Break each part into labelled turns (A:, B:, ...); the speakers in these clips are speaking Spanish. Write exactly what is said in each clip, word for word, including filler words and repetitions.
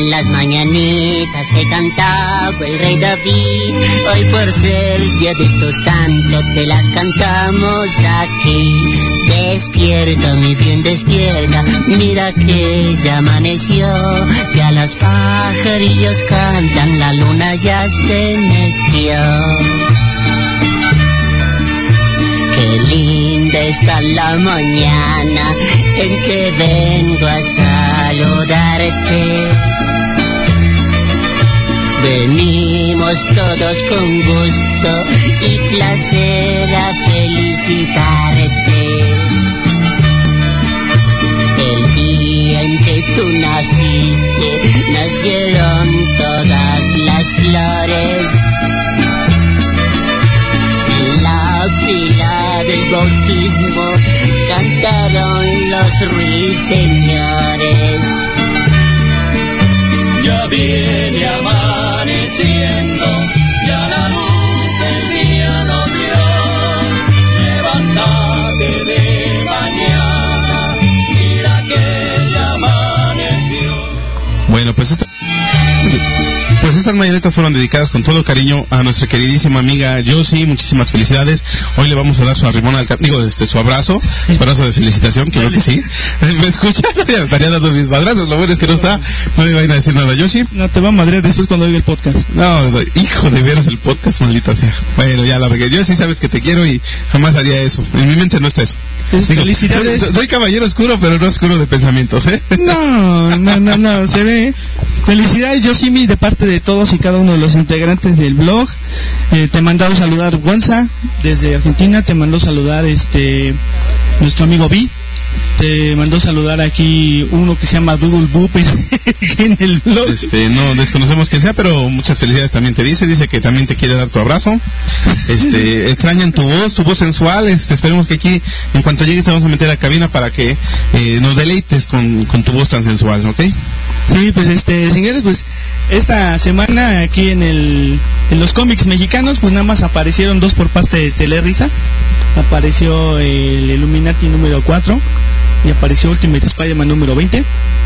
A: en las mañanitas que cantaba el rey David. Hoy por ser día de tu santo te las cantamos aquí. Despierta, mi bien, despierta, mira que ya amaneció, ya los pajarillos cantan, la luna ya se metió. Qué linda está la mañana en que vengo a saludarte. Venimos todos con gusto y placer a felicitarte. El día en que tú naciste, nacieron todas las flores. En la fila del bautismo cantaron los ruiseñores.
B: Ya viene amaneciendo, ya la luz del día nos dio. Levántate de mañana, mira que ya amaneció.
C: Bueno, pues esta... Pues estas mañanetas fueron dedicadas con todo cariño a nuestra queridísima amiga Josie. Muchísimas felicidades. Hoy le vamos a dar su arrimón al digo, este, su abrazo, su abrazo de felicitación, claro que sí. ¿Me escucha? Ya estaría dando mis madrazos. Lo bueno es que no está, no le vayan a decir nada a Josie.
D: No, te va a madrear después cuando oiga el podcast.
C: No, hijo de veras el podcast, maldita sea. Bueno, ya la regué. Josie, sabes que te quiero y jamás haría eso. En mi mente no está eso. Digo,
D: felicidades.
C: Soy, soy caballero oscuro, pero no oscuro de pensamientos, ¿eh?
D: No, no, no, no, se ve. Felicidades, Josimi, de parte de todos y cada uno de los integrantes del blog. Eh, te mandamos saludar Gonza desde Argentina, te mandó saludar este nuestro amigo Vi. Te mandó saludar aquí uno que se llama Doodle Boop en el blog.
C: Este, no desconocemos quién sea, pero muchas felicidades también te dice. Dice que también te quiere dar tu abrazo. Este, extrañan tu voz, tu voz sensual. Este, esperemos que aquí, en cuanto llegues, te vamos a meter a cabina para que eh, nos deleites con, con tu voz tan sensual, ¿ok?
D: Sí, pues este, señores, pues esta semana aquí en el en los cómics mexicanos, pues nada más aparecieron dos por parte de Telerisa. Apareció el Illuminati número cuatro y apareció Ultimate Spider-Man número veinte.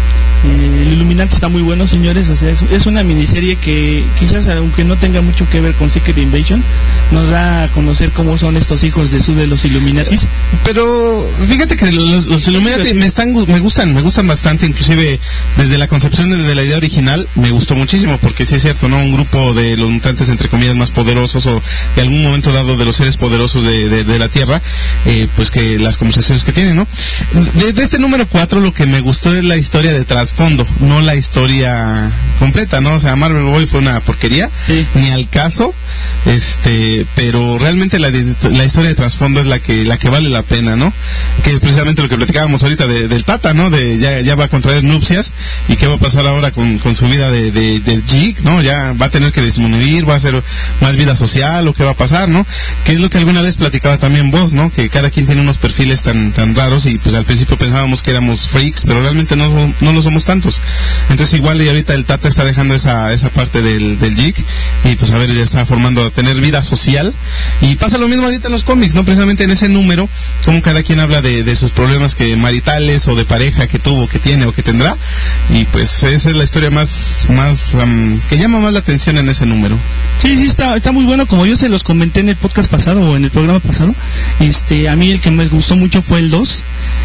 D: El Illuminati está muy bueno, señores. O sea, es, es una miniserie que quizás, aunque no tenga mucho que ver con Secret Invasion, nos da a conocer cómo son estos hijos de su de los Illuminatis.
C: Pero fíjate que los, los Illuminati me están me gustan, me gustan bastante, inclusive desde la concepción de la idea original me gustó muchísimo, porque sí es cierto, ¿no? Un grupo de los mutantes entre comillas más poderosos, o de algún momento dado de los seres poderosos de, de, de la Tierra, eh, pues que las conversaciones que tienen, ¿no? De, de este número cuatro lo que me gustó es la historia de trasfondo, no la historia completa, ¿no? O sea, Marvel Boy fue una porquería,
D: sí,
C: ni al caso, este, pero realmente la, de, la historia de trasfondo es la que la que vale la pena, ¿no? Que es precisamente lo que platicábamos ahorita de, del Tata, ¿no? De ya, ya va a contraer nupcias, y qué va a pasar ahora con, con su vida de, de, del Jig, ¿no? Ya va a tener que disminuir, va a hacer más vida social, o qué va a pasar, ¿no? Que es lo que alguna vez platicaba también vos, ¿no? Que cada quien tiene unos perfiles tan tan raros, y pues al principio pensábamos que éramos freaks, pero realmente no, no lo somos tantos. Entonces igual y ahorita el Tata está dejando esa esa parte del, del Jig, y pues a ver, ya está formando a tener vida social, y pasa lo mismo ahorita en los cómics, ¿no? Precisamente en ese número, como cada quien habla de, de sus problemas que maritales, o de pareja que tuvo, que tiene o que tendrá, y pues esa es la historia más, más um, que llama más la atención en ese número.
D: Sí, sí, está, está muy bueno. Como yo se los comenté en el podcast pasado o en el programa pasado, este, a mí el que me gustó mucho fue el dos.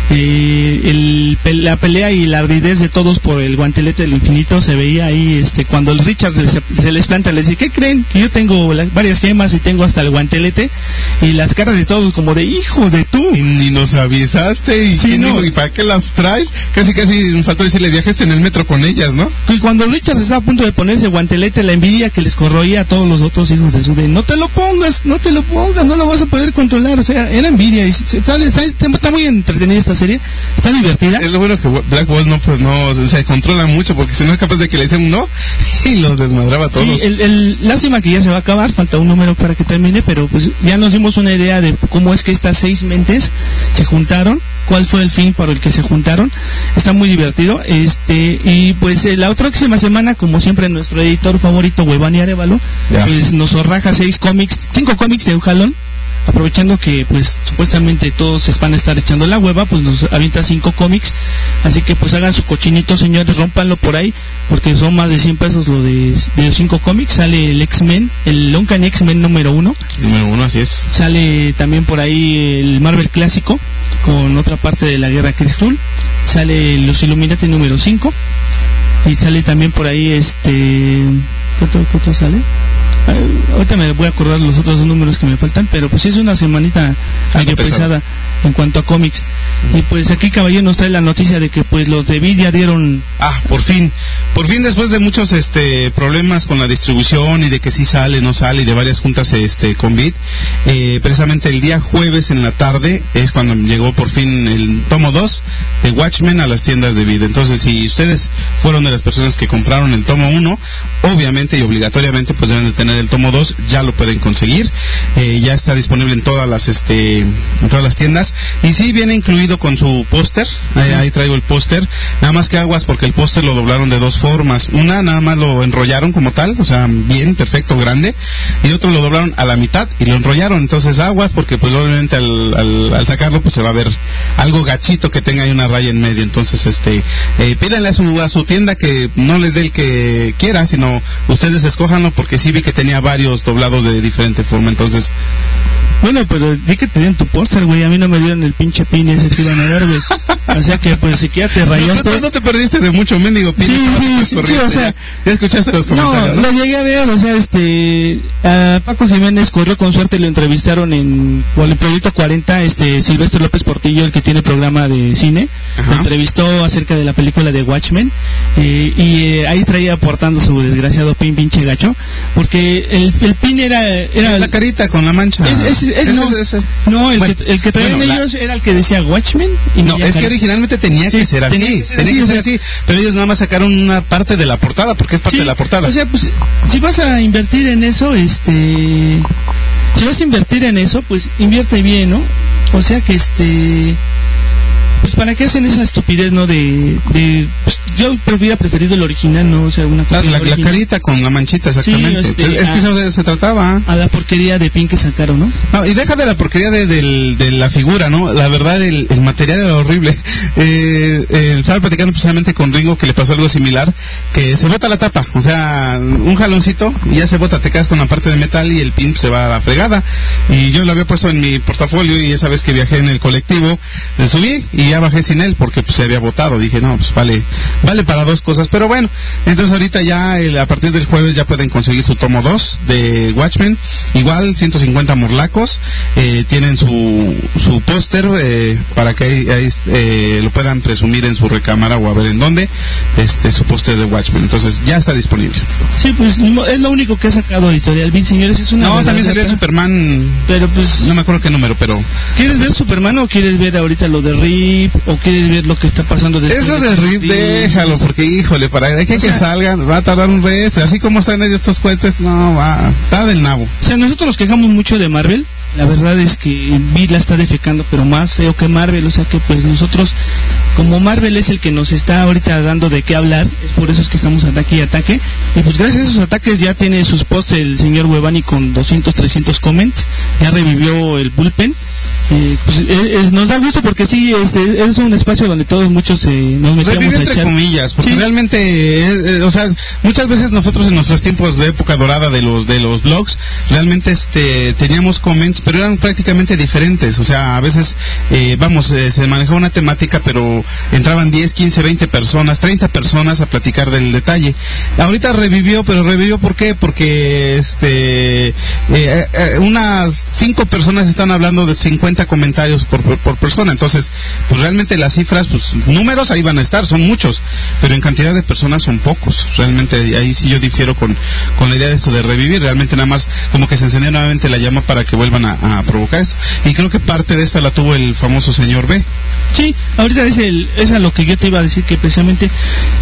D: Eh, el, la pelea y la ardidez de todos por el guantelete del infinito se veía ahí, este, cuando el Richard se, se les planta, les dice, ¿qué creen? Que yo tengo las, varias gemas y tengo hasta el guantelete, y las caras de todos como de, hijo de tú.
C: Y ni nos avisaste, y,
D: sí, no.
C: digo, ¿y para qué las traes? Casi casi me faltó decirle, viajaste en el metro con ellas, ¿no?
D: Y cuando Richard estaba a punto de ponerse el guantelete, la envidia que les corroía a todos los otros hijos de su de, no te lo pongas, no te lo pongas, no lo vas a poder controlar. O sea, era envidia, y está, está, está muy entretenida esta serie, está divertida.
C: Es lo bueno que Black Bolt no, pues no se controla mucho, porque si no es capaz de que le dicen un no y los desmadraba a todos.
D: Sí, el, el, lástima que ya se va a acabar, falta un número para que termine, pero pues ya nos dimos una idea de cómo es que estas seis mentes se juntaron, cuál fue el fin para el que se juntaron. Está muy divertido, este, y pues eh, la próxima semana, como siempre, nuestro editor favorito, Huevani Arevalo, pues nos raja seis cómics, cinco cómics de un jalón. aprovechando que pues supuestamente todos se van a estar echando la hueva, pues nos avienta cinco cómics, así que pues hagan su cochinito, señores, rómpanlo por ahí, porque son más de cien pesos lo de, de los cinco cómics. Sale el X-Men, el Uncanny X-Men número uno.
C: Número uno, así es.
D: Sale también por ahí el Marvel clásico, con otra parte de la Guerra Kree-Skrull. Sale los Illuminati número cinco. Y sale también por ahí este... ¿Cuánto, cuánto sale? Uh, ahorita me voy a acordar los otros dos números que me faltan, pero pues es una semanita medio pesada en cuanto a cómics. Y pues aquí Caballero nos trae la noticia de que pues los de Vid ya dieron...
C: Ah, por fin, por fin después de muchos este problemas con la distribución y de que sí sale, no sale y de varias juntas este con Vid, eh, precisamente el día jueves en la tarde es cuando llegó por fin el tomo dos de Watchmen a las tiendas de Vid. Entonces si ustedes fueron de las personas que compraron el tomo uno, obviamente y obligatoriamente pues deben de tener el tomo dos, ya lo pueden conseguir, eh, ya está disponible en todas las este en todas las tiendas y sí viene incluido con su póster, ahí, ahí traigo el póster, nada más que aguas porque el póster lo doblaron de dos formas, una nada más lo enrollaron como tal, o sea bien, perfecto, grande, y otro lo doblaron a la mitad y lo enrollaron, entonces aguas porque pues obviamente al, al, al sacarlo pues se va a ver algo gachito que tenga ahí una raya en medio, entonces este eh, pídanle a su, a su tienda que no les dé el que quiera, sino ustedes escójanlo porque sí vi que tenía varios doblados de diferente forma, entonces...
D: Bueno, pero di que te dieron tu póster, güey, a mí no me dieron el pinche pin ese que iban a dar, güey. O sea que pues siquiera te rayaste.
C: No, no, no te perdiste de mucho, mendigo pin.
D: Sí, sí, sí, sí, o sea...
C: Ya escuchaste los comentarios,
D: ¿no? No, lo llegué a ver, o sea, este... A Paco Jiménez corrió con suerte y lo entrevistaron en... Por el Proyecto cuarenta, este... Silvestre López Portillo, el que tiene programa de cine,
C: Ajá.
D: lo entrevistó acerca de la película de Watchmen, eh, y eh, ahí traía aportando su desgraciado pin, pinche gacho, porque el, el pin era... era
C: la carita con la mancha.
D: Es, es, es, es, no,
C: ese, ese.
D: no, el,
C: bueno,
D: que, el que traían
C: bueno,
D: ellos
C: la...
D: era el que decía Watchmen. Y
C: no, es que originalmente tenía que
D: sí,
C: ser así,
D: tenía que ser
C: tenía
D: así,
C: que ser
D: o sea,
C: así, pero ellos nada más sacaron una parte de la portada, porque es parte
D: sí,
C: de la portada.
D: O sea, pues, si vas a invertir en eso, este... Si vas a invertir en eso, pues invierte bien, ¿no? O sea que este... Pues para qué hacen esa estupidez, ¿no? De, de pues, yo hubiera preferido el original, ¿no? O sea, una
C: la, la,
D: original.
C: la carita con la manchita, exactamente.
D: Sí, este,
C: es, es que
D: a,
C: eso se, se trataba.
D: A la porquería de pin que sacaron, ¿no?
C: No, y deja de la porquería de, de, de la figura, ¿no? La verdad, el, el material era horrible. Eh, eh, estaba platicando precisamente con Ringo que le pasó algo similar, que se bota la tapa, o sea, un jaloncito y ya se bota, te quedas con la parte de metal y el pin se va a la fregada. Y yo lo había puesto en mi portafolio y esa vez que viajé en el colectivo, le subí y ya bajé sin él porque pues, se había botado. Dije, no, pues vale, vale para dos cosas, pero bueno, entonces ahorita ya el, a partir del jueves ya pueden conseguir su tomo dos de Watchmen, igual ciento cincuenta morlacos, eh, tienen su su póster eh, para que ahí, ahí eh, lo puedan presumir en su recámara o a ver en dónde, este su póster de Watchmen, entonces ya está disponible.
D: Sí, pues es lo único que ha sacado Editorial Vid, señores, es una...
C: No, también salió el Superman,
D: pero pues...
C: no me acuerdo qué número, pero...
D: ¿Quieres ver Superman o quieres ver ahorita lo de Rip o quieres ver lo que está pasando después?
C: Eso
D: de
C: de Rip, déjalo, porque híjole, para de que, o sea, que salgan, va a tardar un resto, así como están ellos estos cohetes, no, va, está del nabo.
D: O sea, nosotros nos quejamos mucho de Marvel, la verdad es que Vid la está defecando, pero más feo que Marvel, o sea que pues nosotros, como Marvel es el que nos está ahorita dando de qué hablar, es por eso es que estamos ataque y ataque, y pues gracias a esos ataques ya tiene sus posts el señor Huevani con doscientos, trescientos comments, ya revivió el bullpen. Eh, pues, eh, eh, nos da gusto porque sí, este, es un espacio donde todos muchos eh, nos metemos
C: Revive
D: a
C: entre
D: echar
C: comillas, porque
D: sí.
C: realmente, eh, eh, o sea, muchas veces nosotros en nuestros tiempos de época dorada de los de los blogs, realmente este teníamos comments, pero eran prácticamente diferentes, o sea, a veces, eh, vamos, eh, se manejaba una temática, pero entraban diez, quince, veinte personas, treinta personas a platicar del detalle. Ahorita revivió, pero revivió ¿por qué? Porque este, eh, eh, unas cinco personas están hablando de cincuenta comentarios por, por, por persona, entonces pues realmente las cifras, pues números ahí van a estar, son muchos, pero en cantidad de personas son pocos. Realmente ahí sí yo difiero con, con la idea de esto de revivir, realmente nada más como que se encendió nuevamente la llama para que vuelvan a, a provocar esto, y creo que parte de esta la tuvo el famoso señor B.
D: Sí, ahorita es, el, es a lo que yo te iba a decir, que precisamente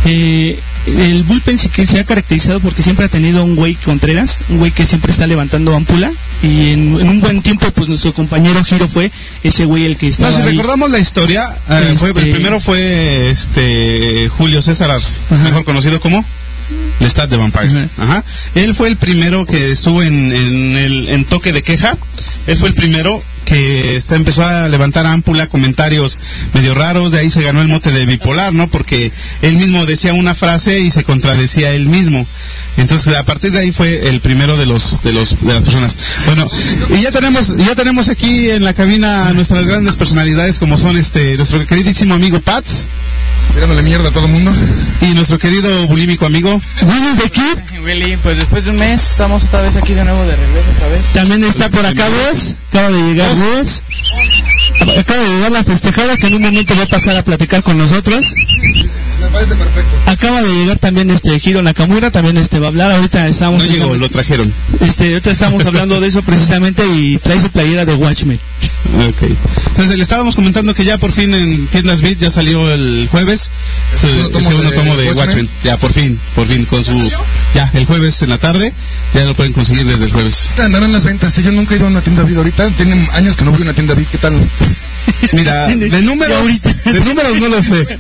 D: eh, el bullpen sí que se ha caracterizado porque siempre ha tenido un güey Contreras, un güey que siempre está levantando ampula, y en, en un buen tiempo pues nuestro compañero Giro fue ese güey el que estaba
C: no, si
D: ahí.
C: recordamos la historia, eh,
D: este...
C: fue, el primero fue este Julio César Arce, ajá, mejor conocido como Lestat de Vampire. Uh-huh. Ajá. Él fue el primero que estuvo en, en el en toque de queja. Él fue el primero que está, empezó a levantar ámpula, comentarios medio raros, de ahí se ganó el mote de bipolar, ¿no? Porque él mismo decía una frase y se contradecía él mismo. Entonces, a partir de ahí fue el primero de los de los de las personas. Bueno, y ya tenemos ya tenemos aquí en la cabina a nuestras grandes personalidades, como son este nuestro queridísimo amigo Pats,
E: tirándole mierda a todo el mundo,
C: y nuestro querido bulímico amigo
D: Willy de aquí.
F: Willy, pues después de un mes estamos otra vez aquí de nuevo de regreso otra vez.
D: También está por acá Wes, acaba de llegar Wes, acaba de llegar la festejada que en un momento va a pasar a platicar con nosotros.
E: Me parece perfecto.
D: Acaba de llegar también este Hiro Nakamura, también este va a hablar. Ahorita estamos.
C: No llegó,
D: estamos,
C: lo trajeron.
D: Este, ahorita estamos hablando de eso precisamente y trae su playera de Watchmen.
C: Okay. Entonces le estábamos comentando que ya por fin en Tiendas Beat ya salió el jueves el segundo tomo, el segundo tomo de, de Watchmen. Watchmen. Ya por fin, por fin con su ya el jueves en la tarde ya lo pueden conseguir desde el jueves.
E: Andarán las ventas. Yo nunca he ido a una tienda Beat ahorita. Tienen años que no voy a una tienda Beat. ¿Qué tal?
C: Mira, de números, de números no lo sé.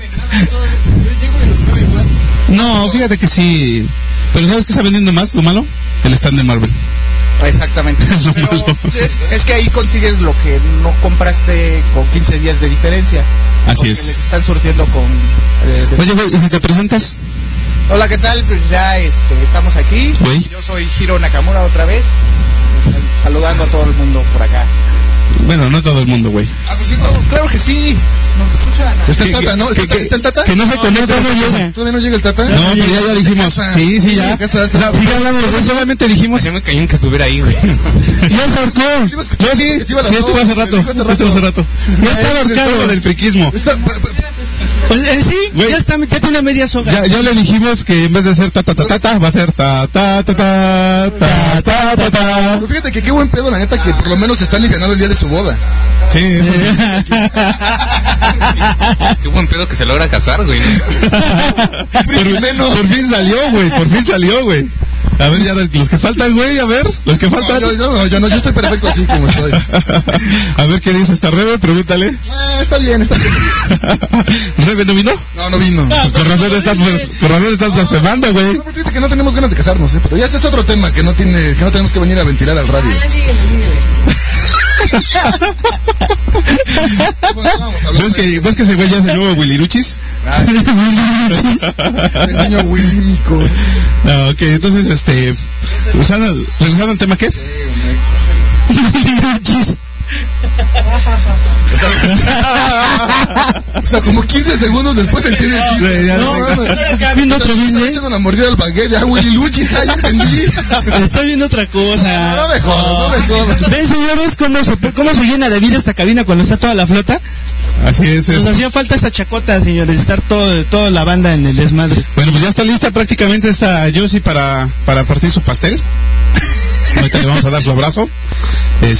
C: No, fíjate que sí. Pero ¿sabes qué está vendiendo más? ¿Lo malo? El stand de Marvel.
F: Exactamente.
C: Es lo
F: Pero
C: malo.
F: es, es que ahí consigues lo que no compraste con quince días de diferencia.
C: Así es.
F: Les están surtiendo con... Eh, de...
C: Oye, güey, ¿y si te presentas?
F: Hola, ¿qué tal? Pues ya este, estamos aquí.
C: Güey.
F: Yo soy Hiro Nakamura otra vez. Saludando a todo el mundo por acá.
C: Bueno, no todo el mundo, güey.
E: Ah, por cierto.
F: No, claro que sí. Nos escuchan.
E: Está el Tata, ¿no? ¿Está, ¿Está el Tata?
C: Que no se conecta, no llega.
E: ¿Todavía no llega el Tata?
C: No, pero ya, ya dijimos. Sí, sí, ya. O sea, sigue hablando de eso, solamente dijimos.
G: Se me cañón que estuviera ahí, güey.
C: Ya se ahorcó. No, sí, sí, estuvo hace rato. Estuvo hace rato. Ya está ahorcado del friquismo.
D: Pues eh, sí,
C: Güey,
D: ya, está, ya tiene media soga.
C: Ya, ya le dijimos que en vez de ser ta ta ta ta ta, va a ser ta ta ta ta ta ta ta ta.
E: Pero fíjate que qué buen pedo, la neta, que por lo menos está alivianado el día de su boda.
C: Sí, eso sí.
G: Qué buen pedo que se logra casar, güey.
C: por, por fin salió, güey, por fin salió, güey. A ver, ya los que faltan, güey, a ver, los que faltan.
E: No, yo, yo, yo, no, yo estoy perfecto así como estoy.
C: A ver qué dice esta Rebe, pregúntale.
E: Eh, está bien, está bien.
C: ¿Rebe no vino?
E: No, no vino.
C: Pues por razón estás, por razón estás blasfemando, güey.
E: No, fíjate que no tenemos ganas de casarnos, ¿eh? Pero ya ese es otro tema que no tiene, que no tenemos que venir a ventilar al radio.
C: ¿Ves que, ¿Ves que ese güey ya es el nuevo Willy Luchis?
E: Ah, sí. El niño Willímico.
C: No, ok, entonces, este... Usando, regresando al tema, ¿qué?
E: Sí, o sea, como quince segundos después entiende el chiste.
C: Sí, ya
E: no,
C: sé.
E: no, no.
D: Acá viendo otro
E: Está
D: business.
E: echando una mordida al baguette, ya Willy Luchis, ya entendí.
D: Estoy viendo otra cosa.
E: No me jodas, no me jodas.
D: ¿Ven, señores, cómo se, cómo se llena de vida esta cabina cuando está toda la flota?
C: Así es.
D: Nos
C: es.
D: hacía falta esta chacota, señores, estar todo, toda la banda en el desmadre.
C: Bueno, pues ya está lista prácticamente esta Josie para, para partir su pastel. Ahorita le vamos a dar su abrazo. Es...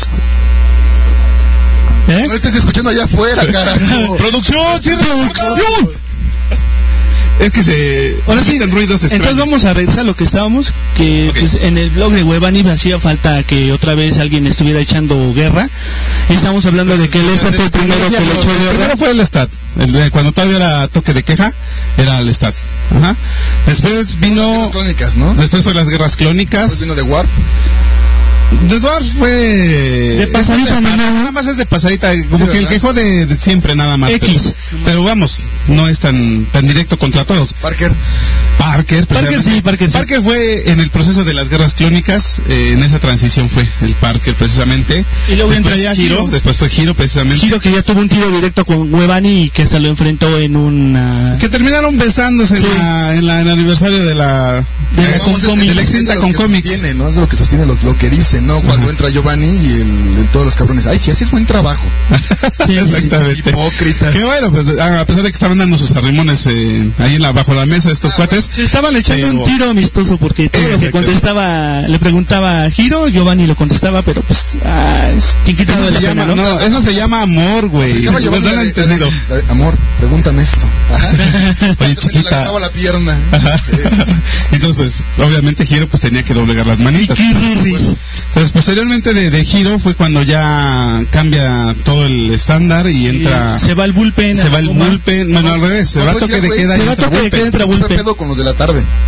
D: ¿Eh?
E: No estés escuchando allá afuera, carajo.
C: ¡Producción! ¡Sí, producción! Es que se...
D: Ahora sí,
C: sienten ruidos
D: entonces
C: extraños.
D: vamos a regresar a lo que estábamos, que
C: Ok.
D: pues, en el blog de Huevani hacía falta que otra vez alguien estuviera echando guerra. Y estamos hablando de que el Estado fue el primero que le echó guerra.
C: Primero fue el Stat. El- Cuando todavía era toque de queja, era el Stat. Ajá. Después vino...
E: Crónicas, ¿no?
C: Después fue las guerras
E: Después
C: clónicas.
E: vino de Warp.
C: The Dwarf fue...
D: De pasadita,
C: es-
D: nada más.
C: Nada más es de pasadita, como
E: Sí,
C: que el
E: ¿verdad?
C: quejo de, de siempre nada más.
D: X.
C: Pero, pero vamos, no es tan tan directo contra todos.
E: Parker.
C: Parker,
D: Parker sí, Parker sí.
C: Parker fue en el proceso de las guerras clónicas, eh, en esa transición fue el Parker precisamente.
D: Y luego
C: después
D: entra ya
C: Hiro,
D: Hiro.
C: después fue Hiro precisamente.
D: Giro que ya tuvo un tiro directo con Huevani y que se lo enfrentó en una...
C: Que terminaron besándose
D: Sí.
C: en, la, en, la, en el aniversario de la...
D: De la
C: eh,
D: con
E: Vamos,
C: con-
E: es-
C: de
E: es-
C: la
E: es
C: extinta
E: lo
C: con
E: que
C: cómics.
E: sostiene, ¿no? Es lo que sostiene lo, lo que dice, ¿no? Cuando
C: Ajá.
E: entra Giovanni y el, el- todos los cabrones. Ay, sí, haces buen trabajo.
C: Exactamente.
E: Hipócrita.
C: Que bueno, pues a pesar de que estaban dando sus arrimones eh, ahí en la, bajo la mesa estos cuates,
D: Se estaban echando
C: Pero-
D: un tiro amistoso porque todo lo que
C: Exacto.
D: contestaba, le preguntaba a Giro, Giovanni lo contestaba, pero pues, ah, es chiquitado
C: eso
D: de la
C: se llama,
D: pena, ¿no?
C: no, eso se llama amor, güey.
E: Se llama
C: No
E: Giovanni,
C: lo han
E: la de-
C: entendido.
E: la de- Amor, pregúntame esto. Ajá.
C: Oye,
E: Se le
C: chiquita.
E: lavaba la pierna.
C: Ajá.
E: Sí.
C: Entonces, pues, obviamente Hiro pues tenía que doblegar las manitas. Entonces, posteriormente de, de Hiro fue cuando ya cambia todo el estándar y entra...
D: Se va el bullpen.
C: Se
D: a
C: va el
D: Goma.
C: bullpen, bueno, al revés, se
E: No,
C: va
E: no,
C: toque
E: sí,
C: de
E: güey,
C: queda
D: se
C: y
D: va
C: entra
D: toque de queda,
C: bullpen.
D: entra
E: Fue
D: bullpen.
E: pedo con los de la tarde.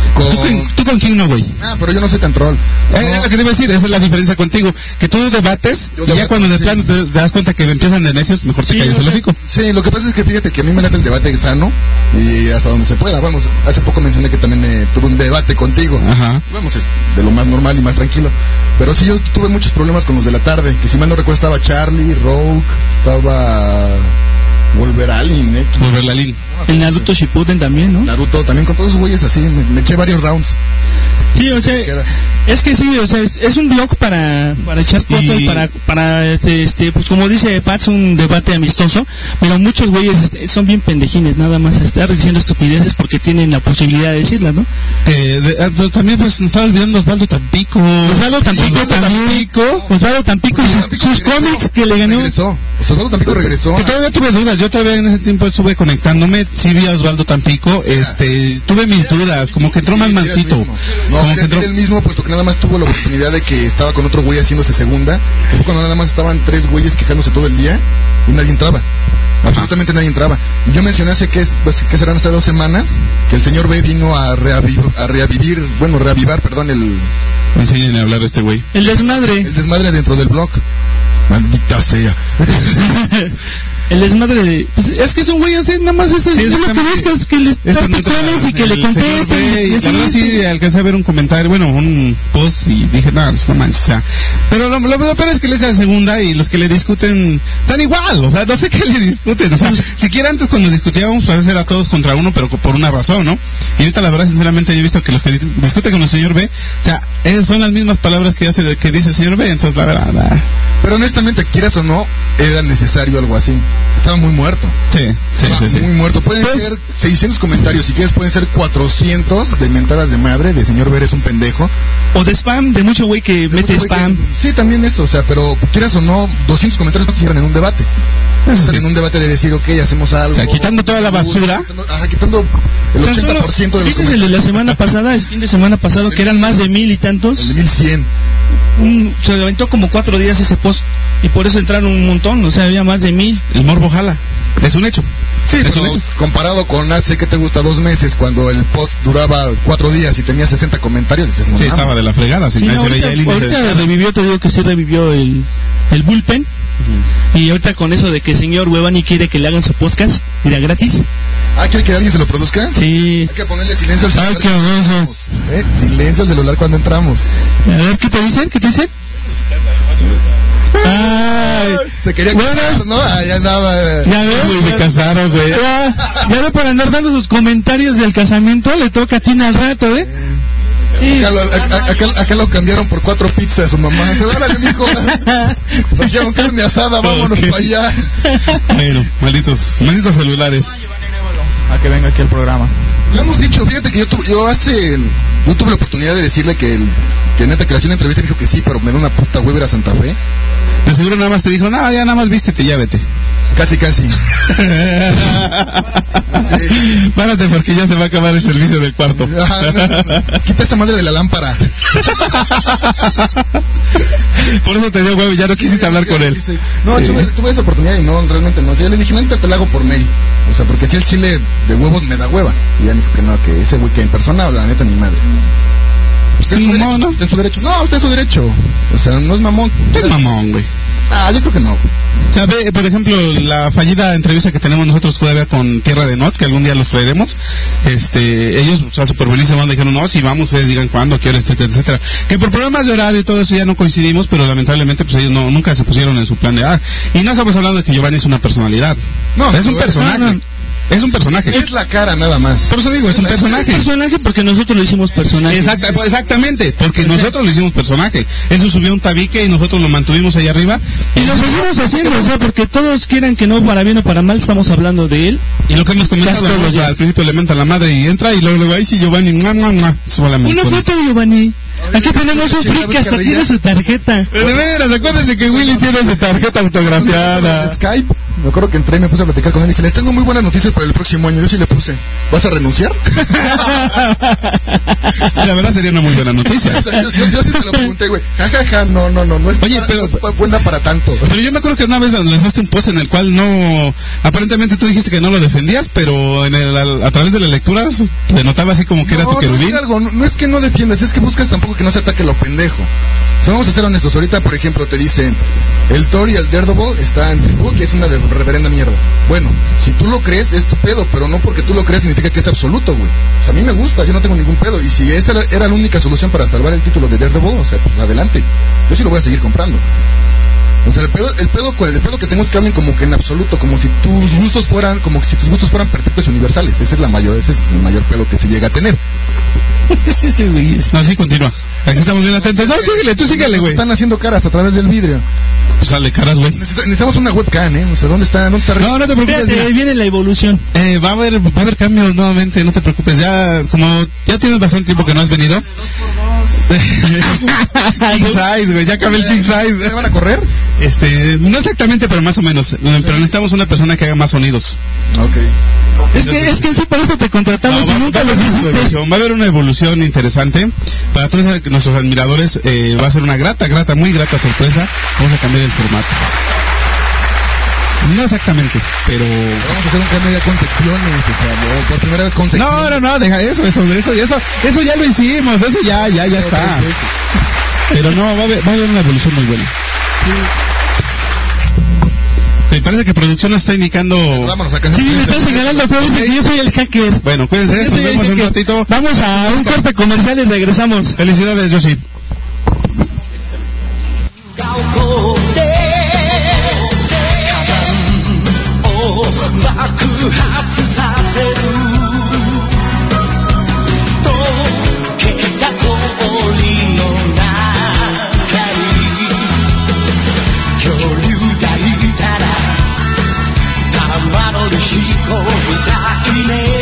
E: Con...
C: ¿Tú, con, ¿Tú con quién no, güey?
E: Ah, pero yo no soy tan troll.
C: Eh,
E: No.
C: Es lo que te iba a decir, esa es la diferencia contigo. Que tú debates
E: Yo
C: y ya
E: debato,
C: cuando de
E: sí.
C: plano te, te das cuenta que empiezan de necios, mejor te
D: Sí,
C: calles
D: o
C: el
D: sea,
C: hocico.
E: Sí, lo que pasa es que fíjate que a mí me late el debate sano y hasta donde se pueda. Vamos, hace poco mencioné que también eh, tuve un debate contigo.
C: Ajá.
E: Vamos, es de lo más normal y más tranquilo. Pero sí, yo tuve muchos problemas con los de la tarde. Que si mal no recuerdo estaba Charlie, Rogue, estaba Wolverine, ¿eh?
C: Wolverine.
D: El Naruto Shippuden también, ¿no?
E: Naruto, también con todos esos güeyes así. Me, me eché varios rounds.
D: Sí, o sea,
E: Queda.
D: es que sí, o sea, es, es un blog para, para echar fotos,
C: Y-
D: para, para este, este, pues como dice Pats, un debate amistoso, pero muchos güeyes este, son bien pendejines, nada más estar diciendo estupideces porque tienen la posibilidad de decirlas, ¿no?
C: Que de- ah, pero también pues nos estaba olvidando Osvaldo Tampico.
D: Osvaldo Tampico también.
C: Tampico.
D: Osvaldo Tampico y sus,
E: Tampico
D: sus
E: regresó,
D: cómics que le ganó.
E: Regresó. Osvaldo Tampico regresó.
C: Que todavía tuve dudas, yo todavía en ese tiempo estuve conectándome, sí vi a Osvaldo Tampico, este, tuve mis dudas, como que entró más
E: Sí, era el
C: mansito.
E: mismo. No,
C: Como
E: era,
C: que entró...
E: era el mismo, puesto que nada más tuvo la oportunidad de que estaba con otro güey haciéndose segunda, que fue cuando nada más estaban tres güeyes quejándose todo el día y nadie entraba. Absolutamente nadie entraba. Y yo mencioné hace que, pues, que serán hasta dos semanas que el señor B vino a, reaviv- a reavivir, bueno, reavivar, perdón, el,
C: Enséñenle a hablar a este güey.
D: El desmadre.
E: el desmadre dentro del blog. Maldita sea.
D: El desmadre de... Pues es que es un güey así, nada más eso,
C: Sí,
D: es lo que
C: exactamente.
D: buscas, que les
C: Esto
D: das
C: no
D: patrones y que le
C: el
D: contesten.
C: señor B,
D: y
C: y
D: así,
C: la verdad sí alcancé a ver un comentario, bueno, un post y dije, no, pues no manches, o sea, pero lo, lo, lo peor es que le echan segunda y los que le discuten están igual, o sea, no sé qué le discuten, o sea, siquiera antes cuando discutíamos a veces era todos contra uno, pero por una razón, ¿no? Y ahorita la verdad sinceramente yo he visto que los que di- discuten con el señor B, o sea, eh, son las mismas palabras que hace que dice el señor B, entonces la verdad, ah,
E: Pero honestamente, quieras o no, era necesario algo así. Estaba muy muerto.
C: sí, sí,
E: Estaba
C: sí, sí.
E: Muy muerto. Pueden
D: Pues-
E: ser seiscientos comentarios, si quieres pueden ser cuatrocientos de mentadas de madre, de señor Ver es un pendejo.
D: O de spam, de mucho güey que
E: De
D: mete
E: mucho güey
D: spam.
E: que- sí, también eso, o sea, pero quieras o no, doscientos comentarios no se cierran en un debate.
C: Eso
E: Están
C: sí.
E: en un debate de decir, ok, hacemos algo.
C: O sea, quitando toda la basura.
E: Quitando, ajá, quitando el
D: Tan
E: ochenta
D: solo-
E: por ciento de los
D: ¿Dices el de la semana pasada, el fin de semana pasado, que eran más de mil y tantos?
E: El de mil cien.
D: Un- se levantó como cuatro días ese post y por eso entraron un montón, o sea, había más de mil.
C: El morbo jala, es un hecho.
E: Sí,
C: Es
E: pero
C: un hecho.
E: comparado con hace que te gusta dos meses, cuando el post duraba cuatro días y tenía sesenta comentarios, dices, no
C: Sí,
E: mames.
C: estaba de la fregada, si
D: Sí,
C: nadie
D: no,
C: se
D: ahorita,
C: veía el índice de
D: ahorita
C: descarga.
D: revivió, te digo que sí revivió el, el bullpen. Y ahorita con eso de que señor Huevani quiere que le hagan su podcast, mira, gratis.
E: Ah, ¿quiere que alguien se lo produzca?
D: Sí.
E: Hay que ponerle silencio al
D: Ah,
E: celular.
D: qué
E: cuando
D: horroroso.
E: entramos, ¿eh? Silencio al celular cuando entramos.
D: A ver, ¿qué te dicen? ¿Qué te dicen? Ay,
E: Se quería
D: Bueno.
E: casar, ¿no? Ah, ya andaba.
D: ya
C: Uy,
D: ves.
C: me casaron, güey.
D: Ya, ya ve por andar dando sus comentarios del casamiento, le toca a Tina al rato, ¿eh? Sí.
E: Acá lo, a- acá, acá lo cambiaron por cuatro pizzas, su mamá. Se órale, mijo. Trajeron carne asada, vámonos
C: Ok.
E: para allá.
C: Bueno, malditos, malditos celulares.
F: A que venga aquí al programa.
E: Lo hemos dicho, fíjate que yo, tu- yo hace. Yo tuve la oportunidad de decirle que, el, que neta que le hacía una entrevista y dijo que sí, pero me da una puta hueva ir a Santa Fe.
C: De seguro nada más te dijo, no, ya nada más vístete, ya vete.
E: Casi, casi.
C: Párate porque ya se va a acabar el servicio del cuarto.
E: Ajá, no, no. Quita esa madre de la lámpara.
C: Por eso te dio huevo, ya no quisiste hablar con él.
E: No,
C: Sí.
E: tuve, tuve esa oportunidad y no, realmente no. O sea, yo le dije, neta, te la hago por mail. O sea, porque si el chile de huevos me da hueva. Y ya me dijo que no, que ese güey que en persona, la neta, ni madre. Usted
C: Es
E: es su
C: mamón,
E: derecho,
C: ¿no?
E: usted es su derecho. No, usted es su derecho. O sea, no es mamón.
C: Es mamón, güey.
E: Ah, yo creo que no.
C: O sea, ve, por ejemplo, la fallida entrevista que tenemos nosotros todavía con Tierra de Not, que algún día los traeremos, este, ellos, o sea, súper buenísimos, dijeron, no, si vamos, ustedes digan cuándo, qué hora, etcétera, etcétera. Que por problemas de horario y todo eso ya no coincidimos, pero lamentablemente, pues ellos no, nunca se pusieron en su plan de, ah, y no estamos hablando de que Giovanni es una personalidad.
E: No,
C: es un
E: no,
C: personaje.
D: no, no.
C: Es un personaje.
E: Es la cara nada más.
C: Por eso digo, es un personaje.
D: Personaje porque nosotros lo hicimos personaje.
C: Exacta- pues, exactamente, porque nosotros lo hicimos personaje. Eso subió un tabique y nosotros lo mantuvimos ahí arriba.
D: Y lo seguimos haciendo, o sea, porque todos quieran que no, para bien o para mal, estamos hablando de él.
C: Y lo que hemos comentado,
D: Casi todos
C: ¿no?
D: los días.
C: Al principio le mentan la madre y entra y luego luego ahí sí Giovanni, mua, mua, mua, solamente
D: Una
C: con
D: foto, Giovanni. Aquí tenemos un freak que hasta tiene su tarjeta.
C: Pero de veras, acuérdense que Willy tiene su tarjeta autografiada.
E: Skype. Me acuerdo que entré y me puse a platicar con él y dice, le tengo muy buenas noticias para el próximo año. Yo sí le puse, ¿vas a renunciar?
C: La verdad sería una muy buena noticia.
E: O sea, yo, yo, yo sí se lo pregunté, güey. Ja, ja, ja, no, no, no, no es,
C: Oye,
E: para,
C: pero-
E: no es buena para tanto.
C: Pero yo me acuerdo que una vez lanzaste un post en el cual no... Aparentemente tú dijiste que no lo defendías, pero en el, a, a través de las lecturas te notaba así como que era
E: no,
C: tu
E: no,
C: querubín.
E: es algo, no, no es que no defiendas, es que buscas tampoco que no se ataque lo pendejo. O sea, vamos a ser honestos. Ahorita, por ejemplo, te dicen, el Thor y el Daredevil está en Facebook y es una de reverenda mierda. Bueno, si tú lo crees, es tu pedo, pero no porque tú lo creas significa que es absoluto, güey. O sea, a mí me gusta, yo no tengo ningún pedo. Y si esta era la única solución para salvar el título de Daredevil, o sea, pues adelante. Yo sí lo voy a seguir comprando. O sea, el pedo, el pedo, el pedo que tengo es que hablen como que en absoluto, como si tus gustos fueran, como si tus gustos fueran perfectos y universales. Ese es la mayor, ese es el mayor pedo que se llega a tener.
D: Ese güey es-
C: No, sí, continúa. Aquí estamos bien atentos. No, síguele, tú síguele, güey.
E: Están haciendo caras a través del vidrio.
C: Pues sale caras, güey.
E: Necesita- necesitamos una webcam, ¿eh? O sea, ¿dónde está? ¿Dónde está?
C: No, no te preocupes.
D: Fíjate,
C: mira.
D: viene la evolución.
C: Eh, va a haber, va a haber cambios nuevamente, no te preocupes. Ya, como ya tienes bastante tiempo que no has venido. King size, güey, ya acabé el king
E: ¿Me
C: size.
E: van a correr?
C: Este, no exactamente, pero más o menos. Pero necesitamos una persona que haga más sonidos.
E: Ok.
D: Es que, es que en sí por eso te contratamos
C: No,
D: y
C: va,
D: nunca
C: va a
D: los
C: haber una
D: hiciste.
C: evolución, va a haber una evolución interesante. Para todos nuestros admiradores eh, va a ser una grata, grata, muy grata sorpresa. Vamos a cambiar el formato. No exactamente, pero...
E: Vamos a hacer un cambio ya con secciones, o sea, por primera vez con secciones.
C: No, no, no, deja eso, eso, eso, eso, eso ya lo hicimos, eso ya, ya, ya
E: Ok,
C: está.
E: ok, ok.
C: Pero no, va a haber, va a haber una evolución muy buena. Me parece que producción nos está indicando...
E: Vámonos a
D: Sí, me estás señalando, pero dice que yo soy el hacker.
C: Bueno, cuídense,
D: Yo
C: nos
D: soy el
C: vemos un
D: hacker.
C: ratito.
D: Vamos a un corte comercial y regresamos.
C: Felicidades, Yoshi.
B: こで火山を爆発させる溶けた氷の中に恐竜がいたら生のりしこみたいね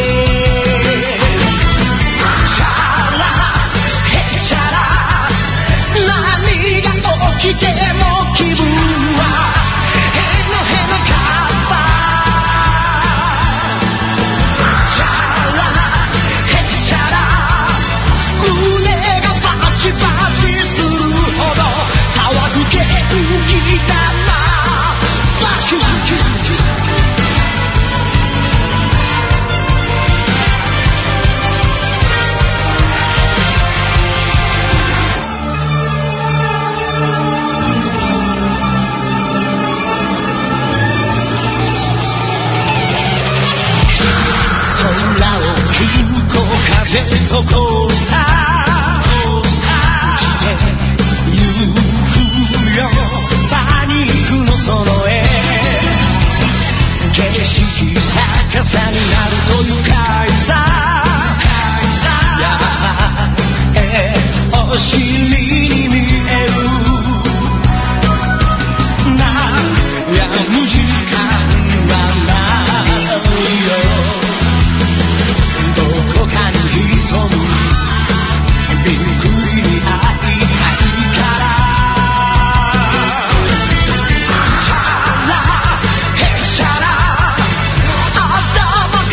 B: シャラヘシャラ何が起きても気分はへのへのカッパシャラヘシャラ胸がバチバチするほど騒ぐ元気だなバシュシュシュ空を急行風とコースター落ちてゆくよパニックの園へ景色逆さになると愉快さやえお尻に見える悩む時間はないよどこかに潜むびっくりに会いたいからシャラヘシャラ頭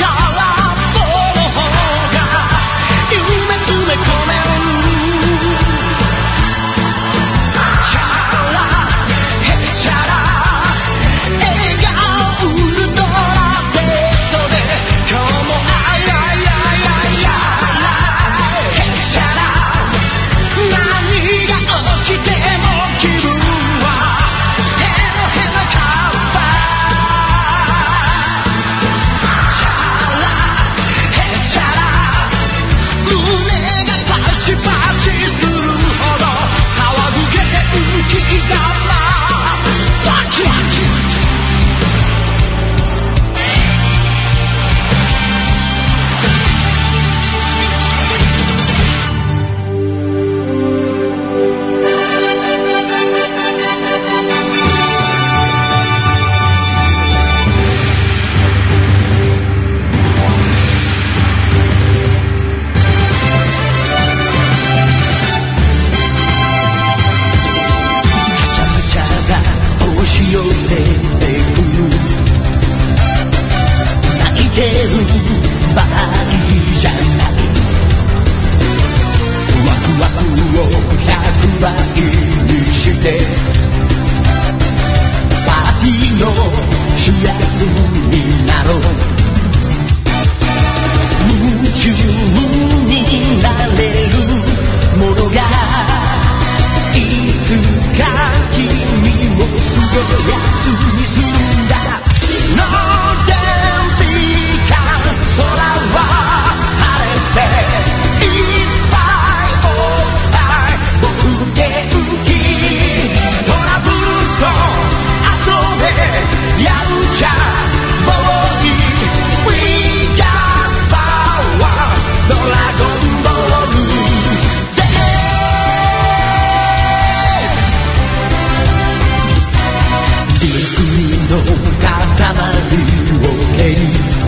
B: の塊を蹴り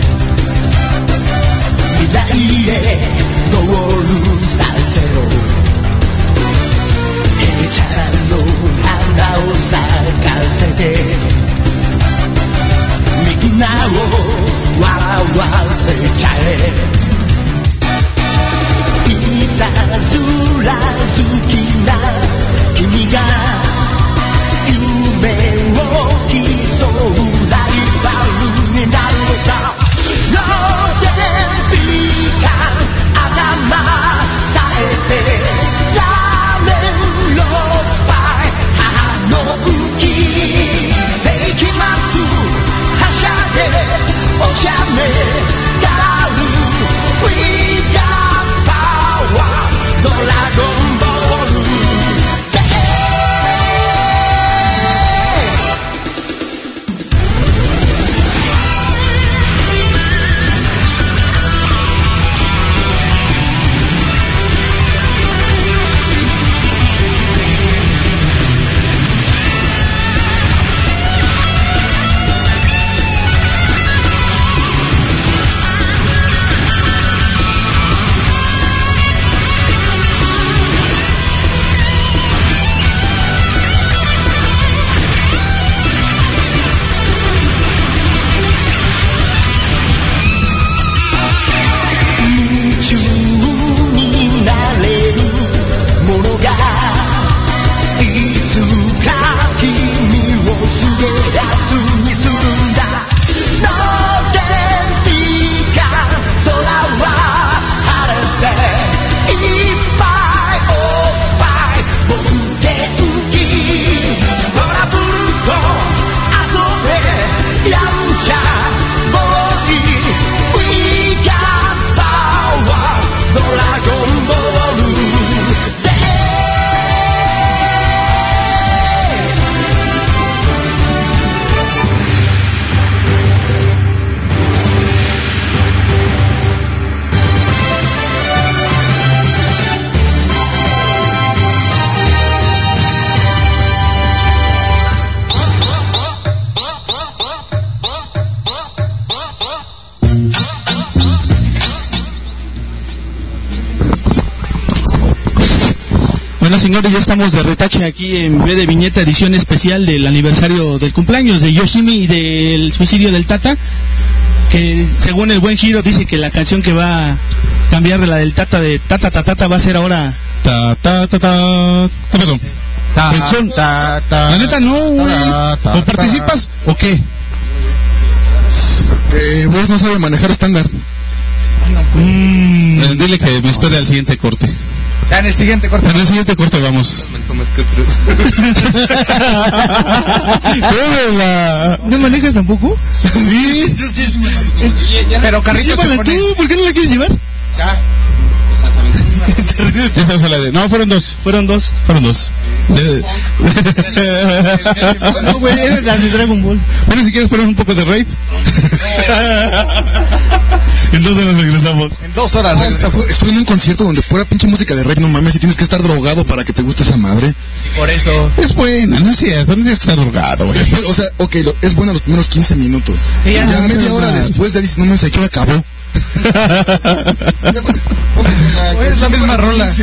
B: 未来へゴールさせろヘチャラの花を咲かせてみんなを笑わせちゃえいたずら好きな君が夢を競うライバルになるのさローテンピーカー頭さえてラーメンローパイ母の浮き世紀末はしゃげお茶目ガール We got power ドラゴンボール
D: Señores, ya estamos de retache aquí en B de Viñeta, edición especial del aniversario del cumpleaños de Yoshimi y del suicidio del Tata, que según el buen Giro dice que la canción que va a cambiar de la del Tata de Tata Tata Tata va a ser ahora
C: Ta ta ta ta. ¿Qué pasó?
F: Ta,
C: Canción.
F: ta, ta,
C: La neta no, güey.
F: ta, ta,
C: ¿O participas o qué?
E: Eh, vos no sabes manejar estándar.
C: Mm, eh, dile que me espere al siguiente corte.
F: Ya en el siguiente corte.
C: En el siguiente corte vamos.
D: ¿No manejas tampoco?
C: Sí.
F: Pero Carrito,
D: Llévala
F: te pone-
D: tú, ¿por qué no la quieres llevar?
F: Ya.
C: Esa fue la de... No, fueron dos.
D: Fueron dos.
C: Fueron dos. De-
D: No, güey, era la de Dragon Ball.
C: Bueno, si quieres poner un poco de rape. Entonces nos regresamos.
F: En dos horas.
E: Ah, fue- estuve en un concierto donde pura pinche música de rap, no mames, y tienes que estar drogado para que te guste esa madre.
F: Por eso.
C: Es buena, no es cierto, no tienes que estar drogado, güey.
E: Después, o sea, ok, lo- es buena los primeros quince minutos.
D: Sí,
E: Y
D: ya,
E: ya
D: no,
E: media
D: no,
E: hora
D: no.
E: después ya dices, no mames, ¿a qué hora acabó?
F: Es la misma rola.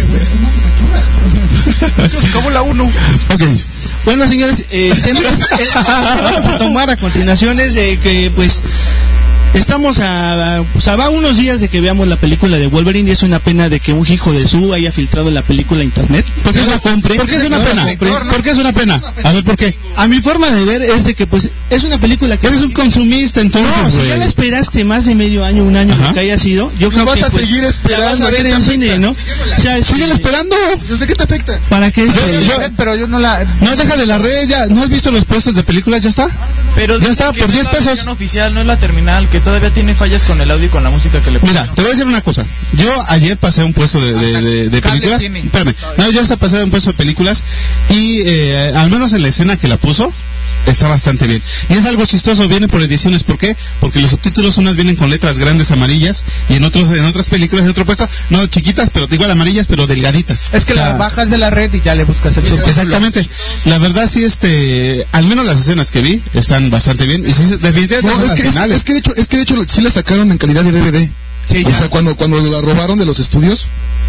F: Como la uno.
C: Ok.
D: Bueno, señores, eh, el tema es- el tema que vamos a tomar a continuación es de que, pues, estamos a, a, pues, a va unos días de que veamos la película de Wolverine y es una pena de que un hijo de su haya filtrado la película a internet.
C: ¿Por qué, es,
D: No la compre.
C: ¿Por qué es una
D: No la
C: pena?
D: compre.
C: ¿Por qué es una pena? A ver, ¿por qué?
D: A mi forma de ver es de que, pues, es una película que...
C: Eres un consumista, entonces,
D: No, si
C: güey.
D: ya la esperaste más de medio año, un año,
C: Ajá.
D: lo que haya sido, yo creo
E: vas
D: que
E: a
D: pues,
E: seguir esperando,
D: la vas a
E: ¿a
D: ver
E: qué te
D: en cine,
E: afecta?
D: ¿no? O sea,
C: Síguela
D: sí,
C: esperando.
E: ¿Desde qué te afecta?
D: ¿para qué?
C: Yo-
D: este,
C: yo-
F: Pero yo no la.
C: No, déjale la red ya. ¿No has visto los puestos de películas? ¿Ya está?
H: Pero
C: Ya
H: dicen
C: está,
H: que
C: por
H: no
C: diez
H: es la
C: pesos.
H: versión oficial, no es la terminal, que todavía tiene fallas con el audio y con la música que le
C: Mira,
H: pusieron.
C: te voy a decir una cosa. Yo ayer pasé un puesto de, de, de, de
F: Cable
C: películas.
F: tiene.
C: Espérame. No, yo hasta pasé un puesto de películas y eh, al menos en la escena que la puso, está bastante bien. Y es algo chistoso, viene por ediciones, ¿por qué? Porque los subtítulos unas vienen con letras grandes amarillas y en otros en otras películas, en otro puesto, no chiquitas, pero igual amarillas, pero delgaditas.
F: Es que
C: O sea,
F: la bajas de la red y ya le buscas el subtítulo.
C: exactamente. La verdad sí, este, al menos las escenas que vi están bastante bien y sí, definitivamente
E: No,
C: son
E: es
C: las
E: que, es,
C: finales.
E: es que de hecho, es que de hecho sí la sacaron en calidad de D V D.
F: Sí,
E: O
F: ya.
E: sea, cuando, cuando la robaron de los estudios,